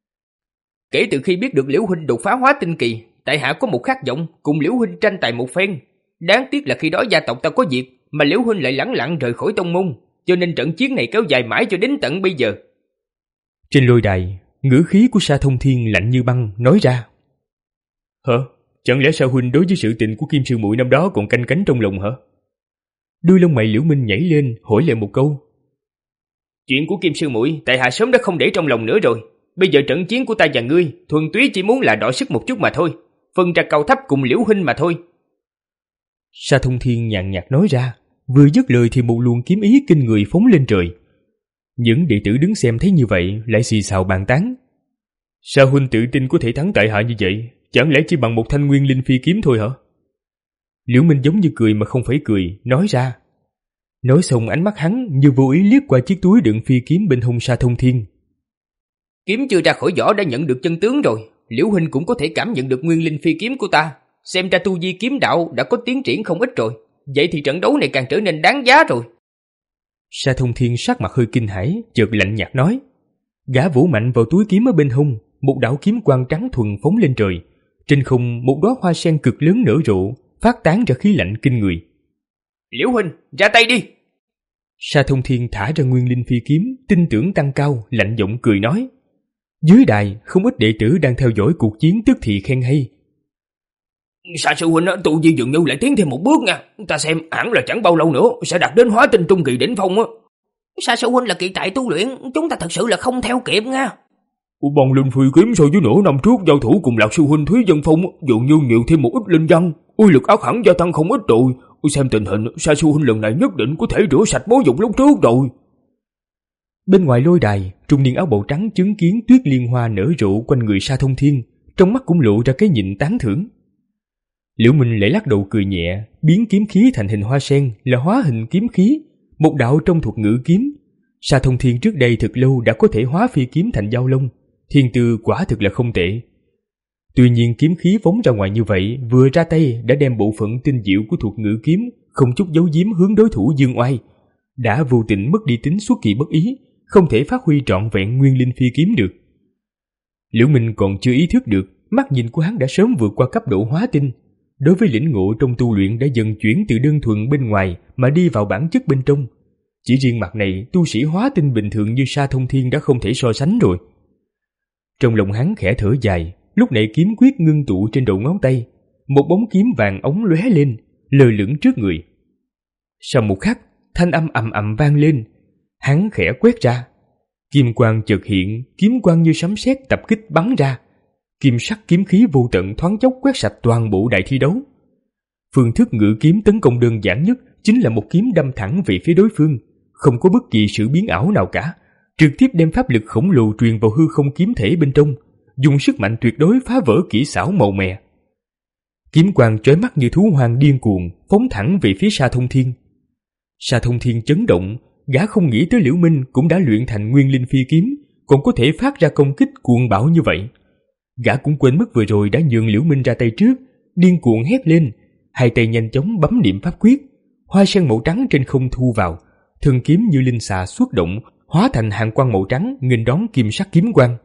Kể từ khi biết được Liễu huynh đột phá hóa tinh kỳ, tại hạ có một khát vọng cùng Liễu huynh tranh tài một phen. Đáng tiếc là khi đó gia tộc ta có việc, mà Liễu huynh lại lẳng lặng rời khỏi tông môn, cho nên trận chiến này kéo dài mãi cho đến tận bây giờ. Trên lôi đài, ngữ khí của Sa Thông Thiên lạnh như băng nói ra: Hả? Chẳng lẽ Sa huynh đối với sự tình của Kim sư muội năm đó còn canh cánh trong lòng hả? Đuôi lông mày Liễu Minh nhảy lên hỏi lại một câu. Chuyện của Kim sư muội tại hạ sớm đã không để trong lòng nữa rồi. Bây giờ trận chiến của ta và ngươi thuần túy chỉ muốn là đọ sức một chút mà thôi, phân ra cao thấp cùng Liễu huynh mà thôi. Sa Thông Thiên nhàn nhạt nói ra, vừa dứt lời thì một luồng kiếm ý kinh người phóng lên trời. Những đệ tử đứng xem thấy như vậy lại xì xào bàn tán. Sa huynh tự tin có thể thắng tại hạ như vậy, Chẳng lẽ chỉ bằng một thanh nguyên linh phi kiếm thôi hả? Liễu Minh giống như cười mà không phải cười, nói ra. Nói xong ánh mắt hắn như vô ý liếc qua chiếc túi đựng phi kiếm bên hông Sa Thông Thiên. Kiếm chưa ra khỏi vỏ đã nhận được chân tướng rồi, Liễu huynh cũng có thể cảm nhận được nguyên linh phi kiếm của ta. Xem ra tu vi kiếm đạo đã có tiến triển không ít rồi. Vậy thì trận đấu này càng trở nên đáng giá rồi. Sa Thông Thiên sắc mặt hơi kinh hãi, chợt lạnh nhạt nói. Gã vỗ mạnh vào túi kiếm ở bên hông, một đạo kiếm quang trắng thuần phóng lên trời. Trên không một đóa hoa sen cực lớn nở rộ, phát tán ra khí lạnh kinh người. Liễu huynh, ra tay đi. Sa Thông Thiên thả ra nguyên linh phi kiếm, tin tưởng tăng cao, lạnh giọng cười nói. Dưới đài không ít đệ tử đang theo dõi cuộc chiến tức thì khen hay. Sa sư huynh, tu vi dường như lại tiến thêm một bước nha. Ta xem hẳn là chẳng bao lâu nữa sẽ đạt đến hóa tinh trung kỳ đỉnh phong á. Sa sư huynh là kỳ tài tu luyện, chúng ta thật sự là không theo kịp nha. Bằng linh phi kiếm so với nửa năm trước giao thủ cùng Lạc sư huynh Thúy Dân Phong dường như nhiều thêm một ít linh văn, uy lực ác hẳn gia tăng không ít rồi. Xem tình hình Sa sư huynh lần này nhất định có thể rửa sạch mối dục lúc trước rồi. Bên ngoài lôi đài, trung niên áo bào trắng chứng kiến tuyết liên hoa nở rộ quanh người Sa Thông Thiên, trong mắt cũng lộ ra cái nhìn tán thưởng. Liễu Minh lại lắc đầu cười nhẹ, biến kiếm khí thành hình hoa sen là hóa hình kiếm khí, một đạo trong thuật ngữ kiếm. Sa Thông Thiên trước đây thực lâu đã có thể hóa phi kiếm thành dao long, thiên tư quả thực là không tệ. Tuy nhiên kiếm khí phóng ra ngoài như vậy, vừa ra tay đã đem bộ phận tinh diệu của thuật ngữ kiếm không chút giấu giếm hướng đối thủ dương oai, đã vô tình mất đi tính xuất kỳ bất ý, không thể phát huy trọn vẹn nguyên linh phi kiếm được. Liễu Minh còn chưa ý thức được, mắt nhìn của hắn đã sớm vượt qua cấp độ hóa tinh. Đối với lĩnh ngộ trong tu luyện đã dần chuyển từ đơn thuần bên ngoài mà đi vào bản chất bên trong. Chỉ riêng mặt này, tu sĩ hóa tinh bình thường như Sa Thông Thiên đã không thể so sánh rồi. Trong lòng hắn khẽ thở dài, lúc này kiếm quyết ngưng tụ trên đầu ngón tay, một bóng kiếm vàng ống lóe lên, lơ lửng trước người. Sau một khắc, thanh âm ầm ầm vang lên, hắn khẽ quét ra, kim quang chợt hiện, kiếm quang như sấm sét tập kích bắn ra. Kim sắc kiếm khí vô tận thoáng chốc quét sạch toàn bộ đại thi đấu. Phương thức ngự kiếm tấn công đơn giản nhất chính là một kiếm đâm thẳng về phía đối phương, không có bất kỳ sự biến ảo nào cả, trực tiếp đem pháp lực khổng lồ truyền vào hư không kiếm thể bên trong, dùng sức mạnh tuyệt đối phá vỡ kỹ xảo màu mè. Kiếm quang chói mắt như thú hoang điên cuồng phóng thẳng về phía Sa Thông Thiên. Sa Thông Thiên chấn động, gã không nghĩ tới Liễu Minh cũng đã luyện thành nguyên linh phi kiếm, còn có thể phát ra công kích cuồng bạo như vậy. Gã cũng quên mất vừa rồi đã nhường Liễu Minh ra tay trước, điên cuồng hét lên, hai tay nhanh chóng bấm niệm pháp quyết, hoa sen màu trắng trên không thu vào, thân kiếm như linh xà xuất động, hóa thành hàng quang màu trắng nghênh đón kim sắc kiếm quang.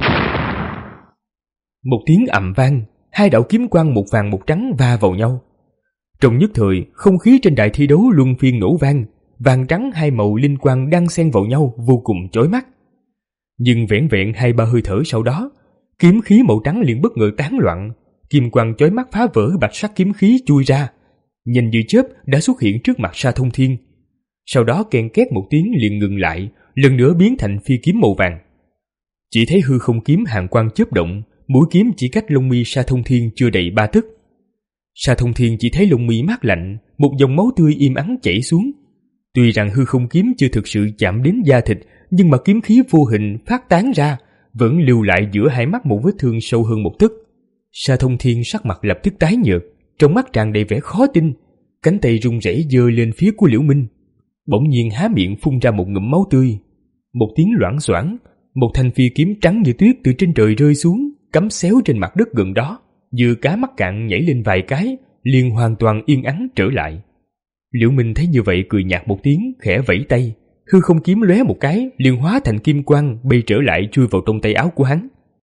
Một tiếng ầm vang, hai đạo kiếm quang một vàng một trắng va vào nhau. Trong nhất thời, không khí trên đài thi đấu luân phiên nổ vang, vàng trắng hai màu linh quang đan xen vào nhau vô cùng chói mắt. Nhưng vẻn vẹn hai ba hơi thở sau đó, kiếm khí màu trắng liền bất ngờ tán loạn, kim quang chói mắt phá vỡ bạch sắc kiếm khí chui ra, nhanh như chớp đã xuất hiện trước mặt Sa Thông Thiên. Sau đó ken két một tiếng liền ngừng lại, lần nữa biến thành phi kiếm màu vàng. Chỉ thấy hư không kiếm hàn quang chớp động, mũi kiếm chỉ cách lông mi Sa Thông Thiên chưa đầy ba tấc. Sa Thông Thiên chỉ thấy lông mi mát lạnh, một dòng máu tươi im ắng chảy xuống. Tuy rằng hư không kiếm chưa thực sự chạm đến da thịt, nhưng mà kiếm khí vô hình phát tán ra, vẫn lưu lại giữa hai mắt một vết thương sâu hơn một tấc. Sa Thông Thiên sắc mặt lập tức tái nhợt, trong mắt tràn đầy vẻ khó tin, cánh tay run rẩy giơ lên phía của Liễu Minh. Bỗng nhiên há miệng phun ra một ngụm máu tươi. Một tiếng loảng xoảng, một thanh phi kiếm trắng như tuyết từ trên trời rơi xuống, cắm xéo trên mặt đất gần đó, như cá mắc cạn nhảy lên vài cái, liền hoàn toàn yên ắng trở lại. Liễu Minh thấy như vậy cười nhạt một tiếng, khẽ vẫy tay, hư không kiếm lóe một cái, liền hóa thành kim quang bay trở lại chui vào trong tay áo của hắn.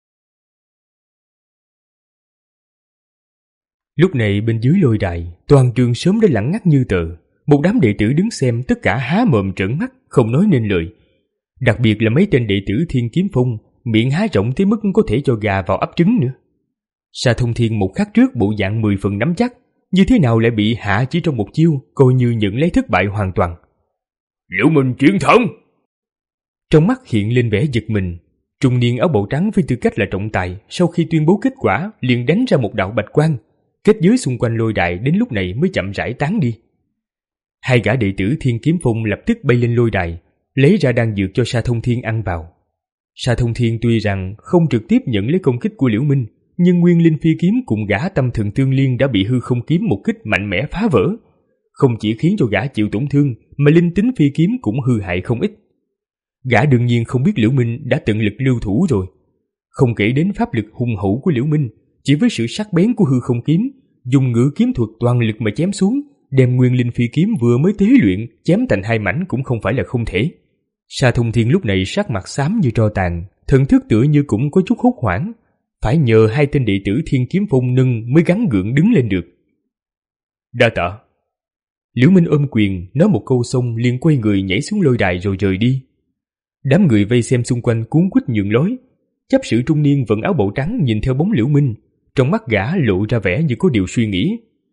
Lúc này bên dưới lôi đài, toàn trường sớm đã lặng ngắt như tờ. Một đám đệ tử đứng xem tất cả há mồm trợn mắt, không nói nên lời. Đặc biệt là mấy tên đệ tử Thiên Kiếm Phong, miệng há rộng tới mức có thể cho gà vào ấp trứng nữa. Sa Thông Thiên một khắc trước bộ dạng mười phần nắm chắc, như thế nào lại bị hạ chỉ trong một chiêu, coi như nhận lấy thất bại hoàn toàn. Liễu Minh chiến thắng! Trong mắt hiện lên vẻ giật mình. Trung niên áo bào trắng với tư cách là trọng tài, sau khi tuyên bố kết quả liền đánh ra một đạo bạch quang, kết giới xung quanh lôi đài đến lúc này mới chậm rãi tán đi. Hai gã đệ tử Thiên Kiếm Phong lập tức bay lên lôi đài, lấy ra đan dược cho Sa Thông Thiên ăn vào. Sa Thông Thiên tuy rằng không trực tiếp nhận lấy công kích của Liễu Minh, nhưng nguyên linh phi kiếm cùng gã tâm thần tương liên đã bị hư không kiếm một kích mạnh mẽ phá vỡ. Không chỉ khiến cho gã chịu tổn thương, mà linh tính phi kiếm cũng hư hại không ít. Gã đương nhiên không biết Liễu Minh đã tận lực lưu thủ rồi. Không kể đến pháp lực hùng hậu của Liễu Minh, chỉ với sự sắc bén của hư không kiếm, dùng ngự kiếm thuật toàn lực mà chém xuống, đem nguyên linh phi kiếm vừa mới tế luyện chém thành hai mảnh cũng không phải là không thể. Sa Thông Thiên lúc này sắc mặt xám như tro tàn, thần thức tựa như cũng có chút hốt hoảng, phải nhờ hai tên đệ tử Thiên Kiếm Phong nâng mới gắng gượng đứng lên được. Đa tạ. Liễu Minh ôm quyền nói một câu xong liền quay người nhảy xuống lôi đài rồi rời đi. Đám người vây xem xung quanh cuống quýt nhường lối. Chấp sự trung niên vận áo bào trắng nhìn theo bóng Liễu Minh, trong mắt gã lộ ra vẻ như có điều suy nghĩ.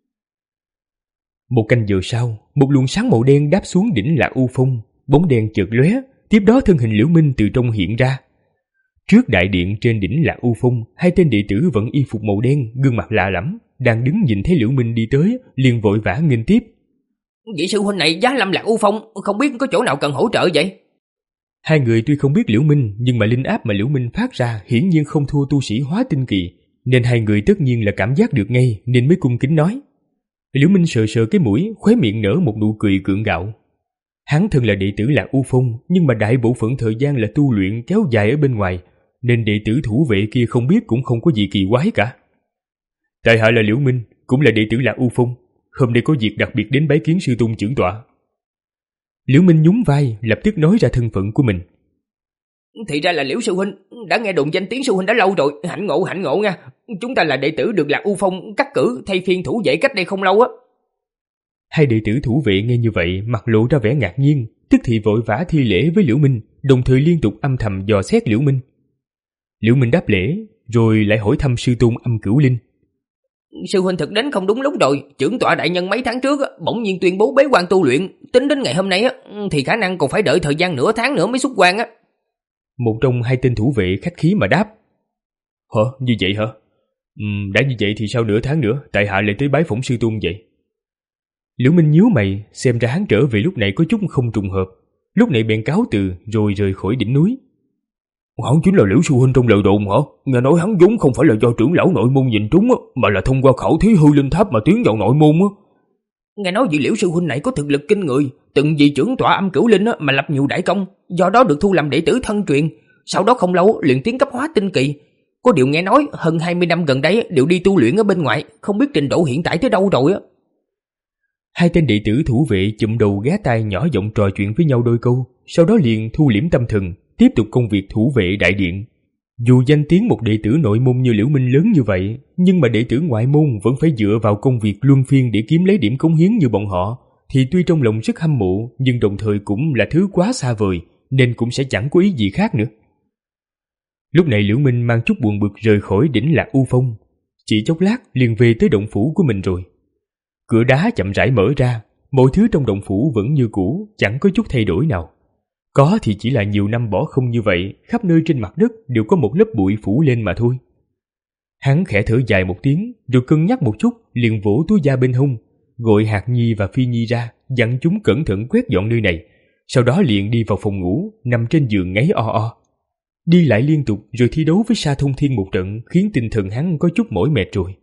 Một canh giờ sau, một luồng sáng màu đen đáp xuống đỉnh Lạc U Phong, bóng đen chợt lóe, tiếp đó thân hình Liễu Minh từ trong hiện ra. Trước đại điện trên đỉnh Lạc U Phong, hai tên đệ tử vẫn y phục màu đen, gương mặt lạ lẫm, đang đứng nhìn thấy Liễu Minh đi tới, liền vội vã nghênh tiếp. Vị sư huynh này giá lâm Lạc U Phong, không biết có chỗ nào cần hỗ trợ vậy? Hai người tuy không biết Liễu Minh, nhưng mà linh áp mà Liễu Minh phát ra hiển nhiên không thua tu sĩ hóa tinh kỳ, nên hai người tất nhiên là cảm giác được ngay, nên mới cung kính nói. Liễu Minh sờ sờ cái mũi, khóe miệng nở một nụ cười gượng gạo. Hắn thân là đệ tử Lạc U Phong, nhưng mà đại bộ phận thời gian là tu luyện kéo dài ở bên ngoài, nên đệ tử thủ vệ kia không biết cũng không có gì kỳ quái cả. Tại hạ là Liễu Minh, cũng là đệ tử Lạc U Phong, hôm nay có việc đặc biệt đến bái kiến sư tôn trưởng tọa. Liễu Minh nhún vai, lập tức nói ra thân phận của mình. Thì ra là Liễu sư huynh, đã nghe đồn danh tiếng sư huynh đã lâu rồi, hạnh ngộ hạnh ngộ nha. Chúng ta là đệ tử được Lạc U Phong cắt cử thay phiên thủ vệ cách đây không lâu á. Hai đệ tử thủ vệ nghe như vậy, mặt lộ ra vẻ ngạc nhiên, tức thì vội vã thi lễ với Liễu Minh, đồng thời liên tục âm thầm dò xét Liễu Minh. Liễu Minh đáp lễ, rồi lại hỏi thăm sư tôn Âm Cửu Linh. Sư huynh thực đến không đúng lúc rồi, trưởng tọa đại nhân mấy tháng trước bỗng nhiên tuyên bố bế quan tu luyện, tính đến ngày hôm nay thì khả năng còn phải đợi thời gian nửa tháng nữa mới xuất quan á. Một trong hai tên thủ vệ khách khí mà đáp. Hả? Như vậy hả? Ừm, đã như vậy thì sao nửa tháng nữa, tại hạ lại tới bái phỏng sư tôn vậy? Liễu Minh nhíu mày, xem ra hắn trở về lúc này có chút không trùng hợp, lúc này bèn cáo từ rồi rời khỏi đỉnh núi. Hắn chính là Liễu sư huynh trong lời đồn hả? Nghe nói hắn vốn không phải là do trưởng lão nội môn nhìn trúng, mà là thông qua khảo thí hư linh tháp mà tiến vào nội môn. Nghe nói vị Liễu sư huynh này có thực lực kinh người, từng vì trưởng tọa Âm Cửu Linh mà lập nhiều đại công, do đó được thu làm đệ tử thân truyền, sau đó không lâu liền tiến cấp hóa tinh kỳ. Có điều nghe nói hơn hai mươi năm gần đây đều đi tu luyện ở bên ngoài, không biết trình độ hiện tại tới đâu rồi á. Hai tên đệ tử thủ vệ chụm đầu ghé tai nhỏ giọng trò chuyện với nhau đôi câu, sau đó liền thu liễm tâm thần, tiếp tục công việc thủ vệ đại điện. Dù danh tiếng một đệ tử nội môn như Liễu Minh lớn như vậy, nhưng mà đệ tử ngoại môn vẫn phải dựa vào công việc luân phiên để kiếm lấy điểm cống hiến như bọn họ, thì tuy trong lòng rất hâm mộ, nhưng đồng thời cũng là thứ quá xa vời, nên cũng sẽ chẳng có ý gì khác nữa. Lúc này Liễu Minh mang chút buồn bực rời khỏi đỉnh Lạc U Phong, chỉ chốc lát liền về tới động phủ của mình rồi. Cửa đá chậm rãi mở ra, mọi thứ trong động phủ vẫn như cũ, chẳng có chút thay đổi nào. Có thì chỉ là nhiều năm bỏ không như vậy, khắp nơi trên mặt đất đều có một lớp bụi phủ lên mà thôi. Hắn khẽ thở dài một tiếng, rồi cân nhắc một chút, liền vỗ túi da bên hông, gọi Hạt Nhi và Phi Nhi ra, dặn chúng cẩn thận quét dọn nơi này. Sau đó liền đi vào phòng ngủ, nằm trên giường ngáy o o. Đi lại liên tục rồi thi đấu với Sa Thông Thiên một trận, khiến tinh thần hắn có chút mỏi mệt rồi.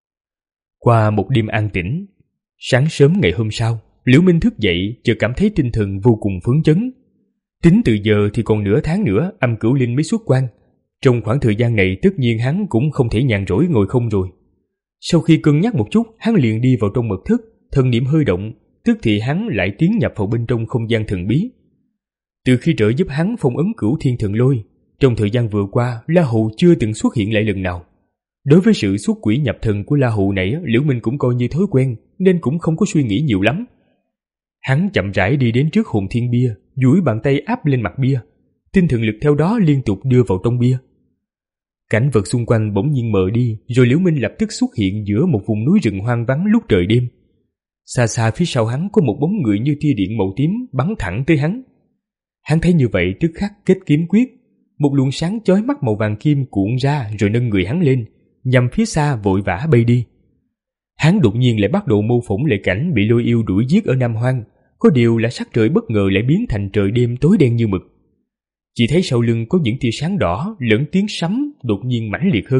Qua một đêm an tĩnh, sáng sớm ngày hôm sau, Liễu Minh thức dậy chợt cảm thấy tinh thần vô cùng phấn chấn. Tính từ giờ thì còn nửa tháng nữa Âm Cửu Linh mới xuất quan. Trong khoảng thời gian này tất nhiên hắn cũng không thể nhàn rỗi ngồi không rồi. Sau khi cân nhắc một chút, hắn liền đi vào trong mật thất, thần niệm hơi động, tức thì hắn lại tiến nhập vào bên trong không gian thần bí. Từ khi trợ giúp hắn phong ấn Cửu Thiên Thần Lôi, trong thời gian vừa qua La Hầu chưa từng xuất hiện lại lần nào. Đối với sự xuất quỷ nhập thần của La Hầu này, Liễu Minh cũng coi như thói quen, nên cũng không có suy nghĩ nhiều lắm. Hắn chậm rãi đi đến trước hồn thiên bia, duỗi bàn tay áp lên mặt bia, tinh thần lực theo đó liên tục đưa vào trong bia. Cảnh vật xung quanh bỗng nhiên mờ đi, rồi Liễu Minh lập tức xuất hiện giữa một vùng núi rừng hoang vắng lúc trời đêm. Xa xa phía sau hắn có một bóng người như tia điện màu tím bắn thẳng tới hắn. Hắn thấy như vậy tức khắc kết kiếm quyết, một luồng sáng chói mắt màu vàng kim cuộn ra rồi nâng người hắn lên, nhằm phía xa vội vã bay đi. Hắn đột nhiên lại bắt đầu mô phỏng lại cảnh bị lôi yêu đuổi giết ở Nam Hoang, có điều là sắc trời bất ngờ lại biến thành trời đêm tối đen như mực. Chỉ thấy sau lưng có những tia sáng đỏ lẫn tiếng sấm đột nhiên mãnh liệt hơn,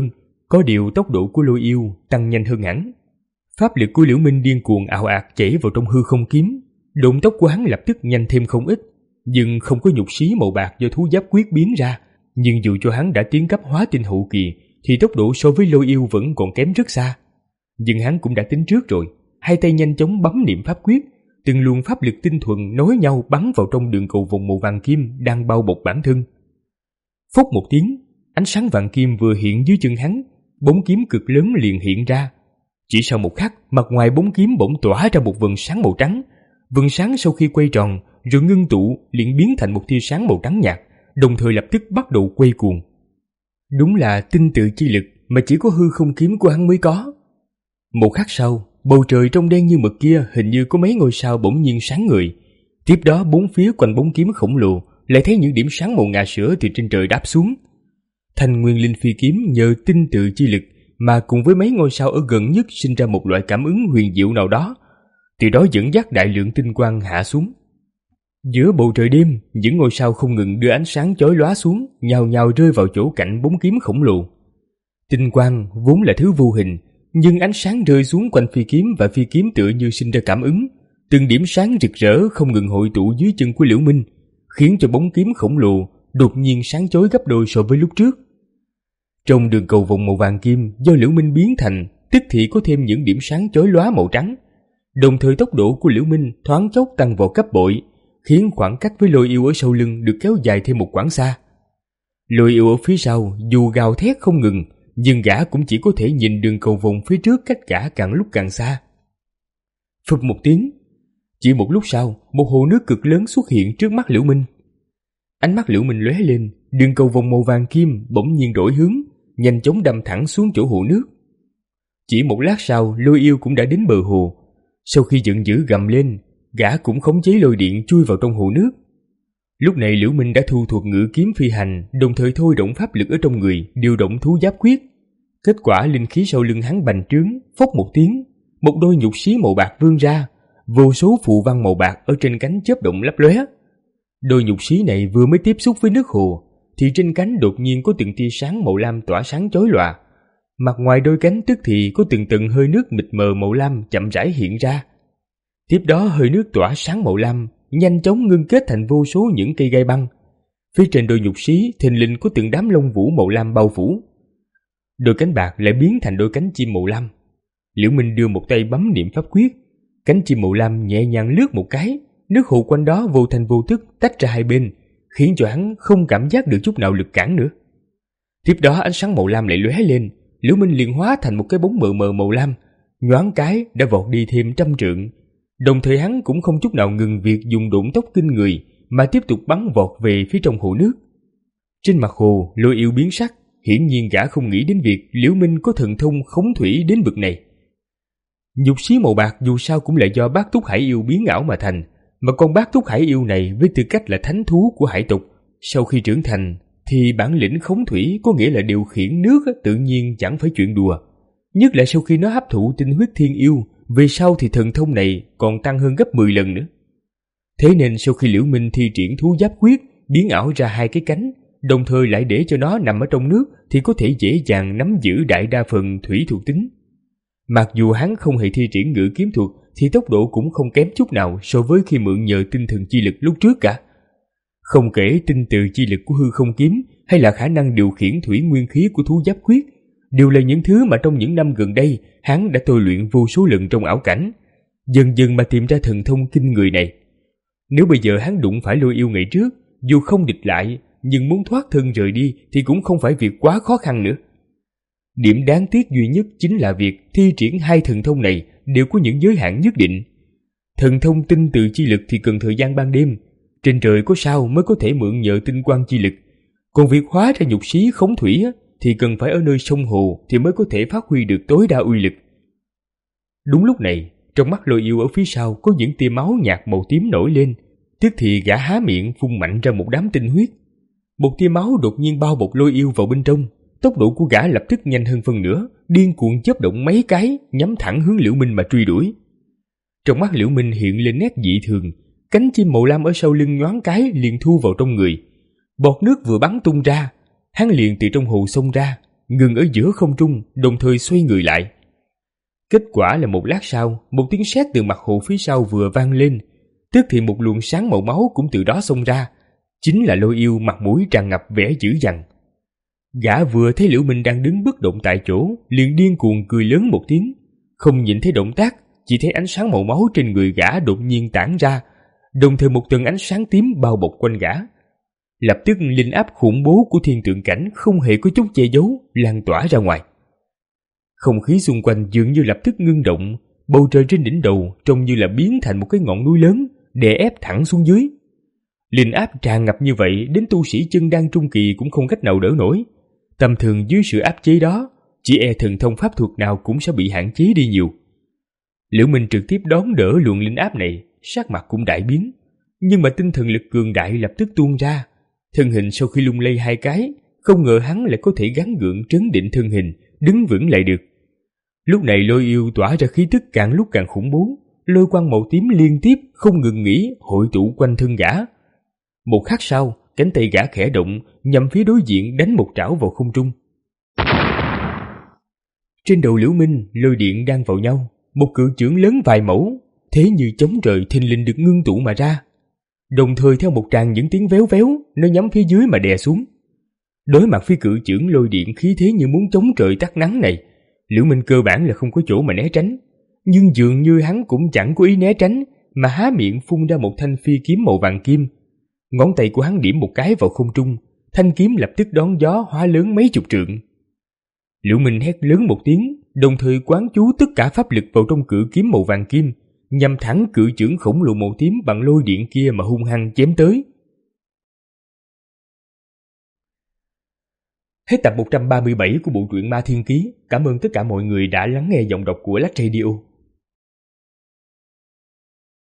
Có điều tốc độ của Lôi Yêu tăng nhanh hơn hẳn. Pháp lực của Liễu Minh điên cuồng ào ạt chảy vào trong hư không kiếm, động tốc của hắn lập tức nhanh thêm không ít, nhưng không có nhục xí màu bạc do thú giáp quyết biến ra. Nhưng dù cho hắn đã tiến cấp hóa tinh hậu kỳ, thì tốc độ so với Lôi Yêu vẫn còn kém rất xa. Nhưng hắn cũng đã tính trước rồi, hai tay nhanh chóng bấm niệm pháp quyết, từng luồng pháp lực tinh thuần nối nhau bắn vào trong đường cầu vòng màu vàng kim đang bao bọc bản thân. Phốc một tiếng, ánh sáng vàng kim vừa hiện dưới chân hắn, bóng kiếm cực lớn liền hiện ra. Chỉ sau một khắc, mặt ngoài bóng kiếm bỗng tỏa ra một vầng sáng màu trắng. Vầng sáng sau khi quay tròn rồi ngưng tụ liền biến thành một tia sáng màu trắng nhạt, đồng thời lập tức bắt đầu quay cuồng. Đúng là tinh tự chi lực mà chỉ có hư không kiếm của hắn mới có. Một khắc sau, bầu trời trong đen như mực kia hình như có mấy ngôi sao bỗng nhiên sáng ngời. Tiếp đó bốn phía quanh bóng kiếm khổng lồ lại thấy những điểm sáng màu ngà sữa từ trên trời đáp xuống. Thanh Nguyên Linh phi kiếm nhờ tinh tự chi lực mà cùng với mấy ngôi sao ở gần nhất sinh ra một loại cảm ứng huyền diệu nào đó, từ đó dẫn dắt đại lượng tinh quang hạ xuống. Giữa bầu trời đêm, những ngôi sao không ngừng đưa ánh sáng chói lóa xuống, nhào nhào rơi vào chỗ cạnh bóng kiếm khổng lồ. Tinh quang vốn là thứ vô hình, nhưng ánh sáng rơi xuống quanh phi kiếm và phi kiếm tựa như sinh ra cảm ứng, từng điểm sáng rực rỡ không ngừng hội tụ dưới chân của Liễu Minh, khiến cho bóng kiếm khổng lồ đột nhiên sáng chói gấp đôi so với lúc trước. Trong đường cầu vòng màu vàng kim do Liễu Minh biến thành, tức thì có thêm những điểm sáng chói lóa màu trắng. Đồng thời tốc độ của Liễu Minh thoáng chốc tăng vào cấp bội, khiến khoảng cách với Lôi Yêu ở sau lưng được kéo dài thêm một quãng xa. Lôi Yêu ở phía sau dù gào thét không ngừng, nhưng gã cũng chỉ có thể nhìn đường cầu vòng phía trước cách gã càng lúc càng xa. Phụt một tiếng, chỉ một lúc sau, một hồ nước cực lớn xuất hiện trước mắt Liễu Minh. Ánh mắt Liễu Minh lóe lên, đường cầu vòng màu vàng kim bỗng nhiên đổi hướng, nhanh chóng đâm thẳng xuống chỗ hồ nước. Chỉ một lát sau, Lôi Yêu cũng đã đến bờ hồ. Sau khi giận dữ gầm lên, gã cũng khống chế lôi điện chui vào trong hồ nước. Lúc này Liễu Minh đã thu thuộc ngự kiếm phi hành, đồng thời thôi động pháp lực ở trong người, điều động thú giáp quyết. Kết quả linh khí sau lưng hắn bành trướng, phốc một tiếng, một đôi nhục xí màu bạc vươn ra, vô số phù văn màu bạc ở trên cánh chớp động lấp lóe. Đôi nhục xí này vừa mới tiếp xúc với nước hồ, thì trên cánh đột nhiên có từng tia sáng màu lam tỏa sáng chói lòa. Mặt ngoài đôi cánh tức thì có từng tầng hơi nước mịt mờ màu lam chậm rãi hiện ra. Tiếp đó hơi nước tỏa sáng màu lam nhanh chóng ngưng kết thành vô số những cây gai băng. Phía trên đôi nhục xí thình lình có từng đám lông vũ màu lam bao phủ. Đôi cánh bạc lại biến thành đôi cánh chim màu lam. Liễu Minh đưa một tay bấm niệm pháp quyết, cánh chim màu lam nhẹ nhàng lướt một cái, nước hồ quanh đó vô thành vô tức tách ra hai bên, khiến cho hắn không cảm giác được chút nào lực cản nữa. Tiếp đó ánh sáng màu lam lại lóe lên, Liễu Minh liền hóa thành một cái bóng mờ mờ màu lam, nhoáng cái đã vọt đi thêm trăm trượng. Đồng thời hắn cũng không chút nào ngừng việc dùng độn tốc kinh người, mà tiếp tục bắn vọt về phía trong hồ nước. Trên mặt hồ, Lôi Yêu biến sắc, hiển nhiên gã không nghĩ đến việc Liễu Minh có thần thông khống thủy đến bậc này. Nhục xí màu bạc dù sao cũng là do Bát Túc Hải Yêu biến ảo mà thành, mà con Bát Túc Hải Yêu này với tư cách là thánh thú của hải tộc, sau khi trưởng thành thì bản lĩnh khống thủy có nghĩa là điều khiển nước tự nhiên chẳng phải chuyện đùa. Nhất là sau khi nó hấp thụ tinh huyết thiên yêu, về sau thì thần thông này còn tăng hơn gấp mười lần nữa. Thế nên sau khi Liễu Minh thi triển thú giáp quyết, biến ảo ra hai cái cánh, đồng thời lại để cho nó nằm ở trong nước, thì có thể dễ dàng nắm giữ đại đa phần thủy thuộc tính. Mặc dù hắn không hề thi triển ngự kiếm thuật, thì tốc độ cũng không kém chút nào so với khi mượn nhờ tinh thần chi lực lúc trước cả. Không kể tinh từ chi lực của hư không kiếm hay là khả năng điều khiển thủy nguyên khí của thú giáp quyết, đều là những thứ mà trong những năm gần đây hắn đã tôi luyện vô số lần trong ảo cảnh, dần dần mà tìm ra thần thông kinh người này. Nếu bây giờ hắn đụng phải Lôi Yêu ngày trước, dù không địch lại, nhưng muốn thoát thân rời đi thì cũng không phải việc quá khó khăn nữa. Điểm đáng tiếc duy nhất chính là việc thi triển hai thần thông này đều có những giới hạn nhất định. Thần thông tinh từ chi lực thì cần thời gian ban đêm, trên trời có sao mới có thể mượn nhờ tinh quang chi lực, còn việc hóa ra nhục xí khống thủy thì cần phải ở nơi sông hồ thì mới có thể phát huy được tối đa uy lực. Đúng lúc này, trong mắt Lôi Yêu ở phía sau có những tia máu nhạt màu tím nổi lên, tức thì gã há miệng phun mạnh ra một đám tinh huyết. Một tia máu đột nhiên bao bọc Lôi Yêu vào bên trong, tốc độ của gã lập tức nhanh hơn phân nửa, điên cuồng chớp động mấy cái, nhắm thẳng hướng Liễu Minh mà truy đuổi. Trong mắt Liễu Minh hiện lên nét dị thường, cánh chim màu lam ở sau lưng nhoáng cái liền thu vào trong người. Bọt nước vừa bắn tung ra, hắn liền từ trong hồ xông ra, ngừng ở giữa không trung, đồng thời xoay người lại. Kết quả là một lát sau, một tiếng sét từ mặt hồ phía sau vừa vang lên, tức thì một luồng sáng màu máu cũng từ đó xông ra. Chính là Lôi Yêu mặt mũi tràn ngập vẻ dữ dằn. Gã vừa thấy Liễu Minh đang đứng bất động tại chỗ, liền điên cuồng cười lớn một tiếng. Không nhìn thấy động tác, chỉ thấy ánh sáng màu máu trên người gã đột nhiên tản ra, đồng thời một tầng ánh sáng tím bao bọc quanh gã. Lập tức linh áp khủng bố của thiên tượng cảnh không hề có chút che giấu lan tỏa ra ngoài. Không khí xung quanh dường như lập tức ngưng động, bầu trời trên đỉnh đầu trông như là biến thành một cái ngọn núi lớn, đè ép thẳng xuống dưới. Linh áp tràn ngập như vậy đến tu sĩ chân đan trung kỳ cũng không cách nào đỡ nổi. Tầm thường dưới sự áp chế đó, chỉ e thần thông pháp thuật nào cũng sẽ bị hạn chế đi nhiều. Liễu Minh trực tiếp đón đỡ luồng linh áp này, sắc mặt cũng đại biến, nhưng mà tinh thần lực cường đại lập tức tuôn ra. Thân hình sau khi lung lay hai cái, không ngờ hắn lại có thể gắng gượng trấn định thân hình, đứng vững lại được. Lúc này Lôi Yêu tỏa ra khí tức càng lúc càng khủng bố, lôi quang màu tím liên tiếp không ngừng nghỉ hội tụ quanh thân gã. Một khắc sau, cánh tay gã khẽ động, nhằm phía đối diện đánh một trảo vào không trung. Trên đầu Liễu Minh, lôi điện đang vào nhau, một cự chưởng lớn vài mẫu, thế như chống trời thình lình được ngưng tụ mà ra. Đồng thời theo một tràng những tiếng véo véo, nó nhắm phía dưới mà đè xuống. Đối mặt với cự chưởng lôi điện khí thế như muốn chống trời tắt nắng này, Liễu Minh cơ bản là không có chỗ mà né tránh. Nhưng dường như hắn cũng chẳng có ý né tránh, mà há miệng phun ra một thanh phi kiếm màu vàng kim. Ngón tay của hắn điểm một cái vào không trung, thanh kiếm lập tức đón gió hóa lớn mấy chục trượng. Liễu Minh hét lớn một tiếng, đồng thời quán chú tất cả pháp lực vào trong cự kiếm màu vàng kim, nhằm thẳng cự chưởng khổng lồ màu tím bằng lôi điện kia mà hung hăng chém tới. Hết tập một trăm ba mươi bảy của bộ truyện Ma Thiên Ký. Cảm ơn tất cả mọi người đã lắng nghe giọng đọc của Lách Radio.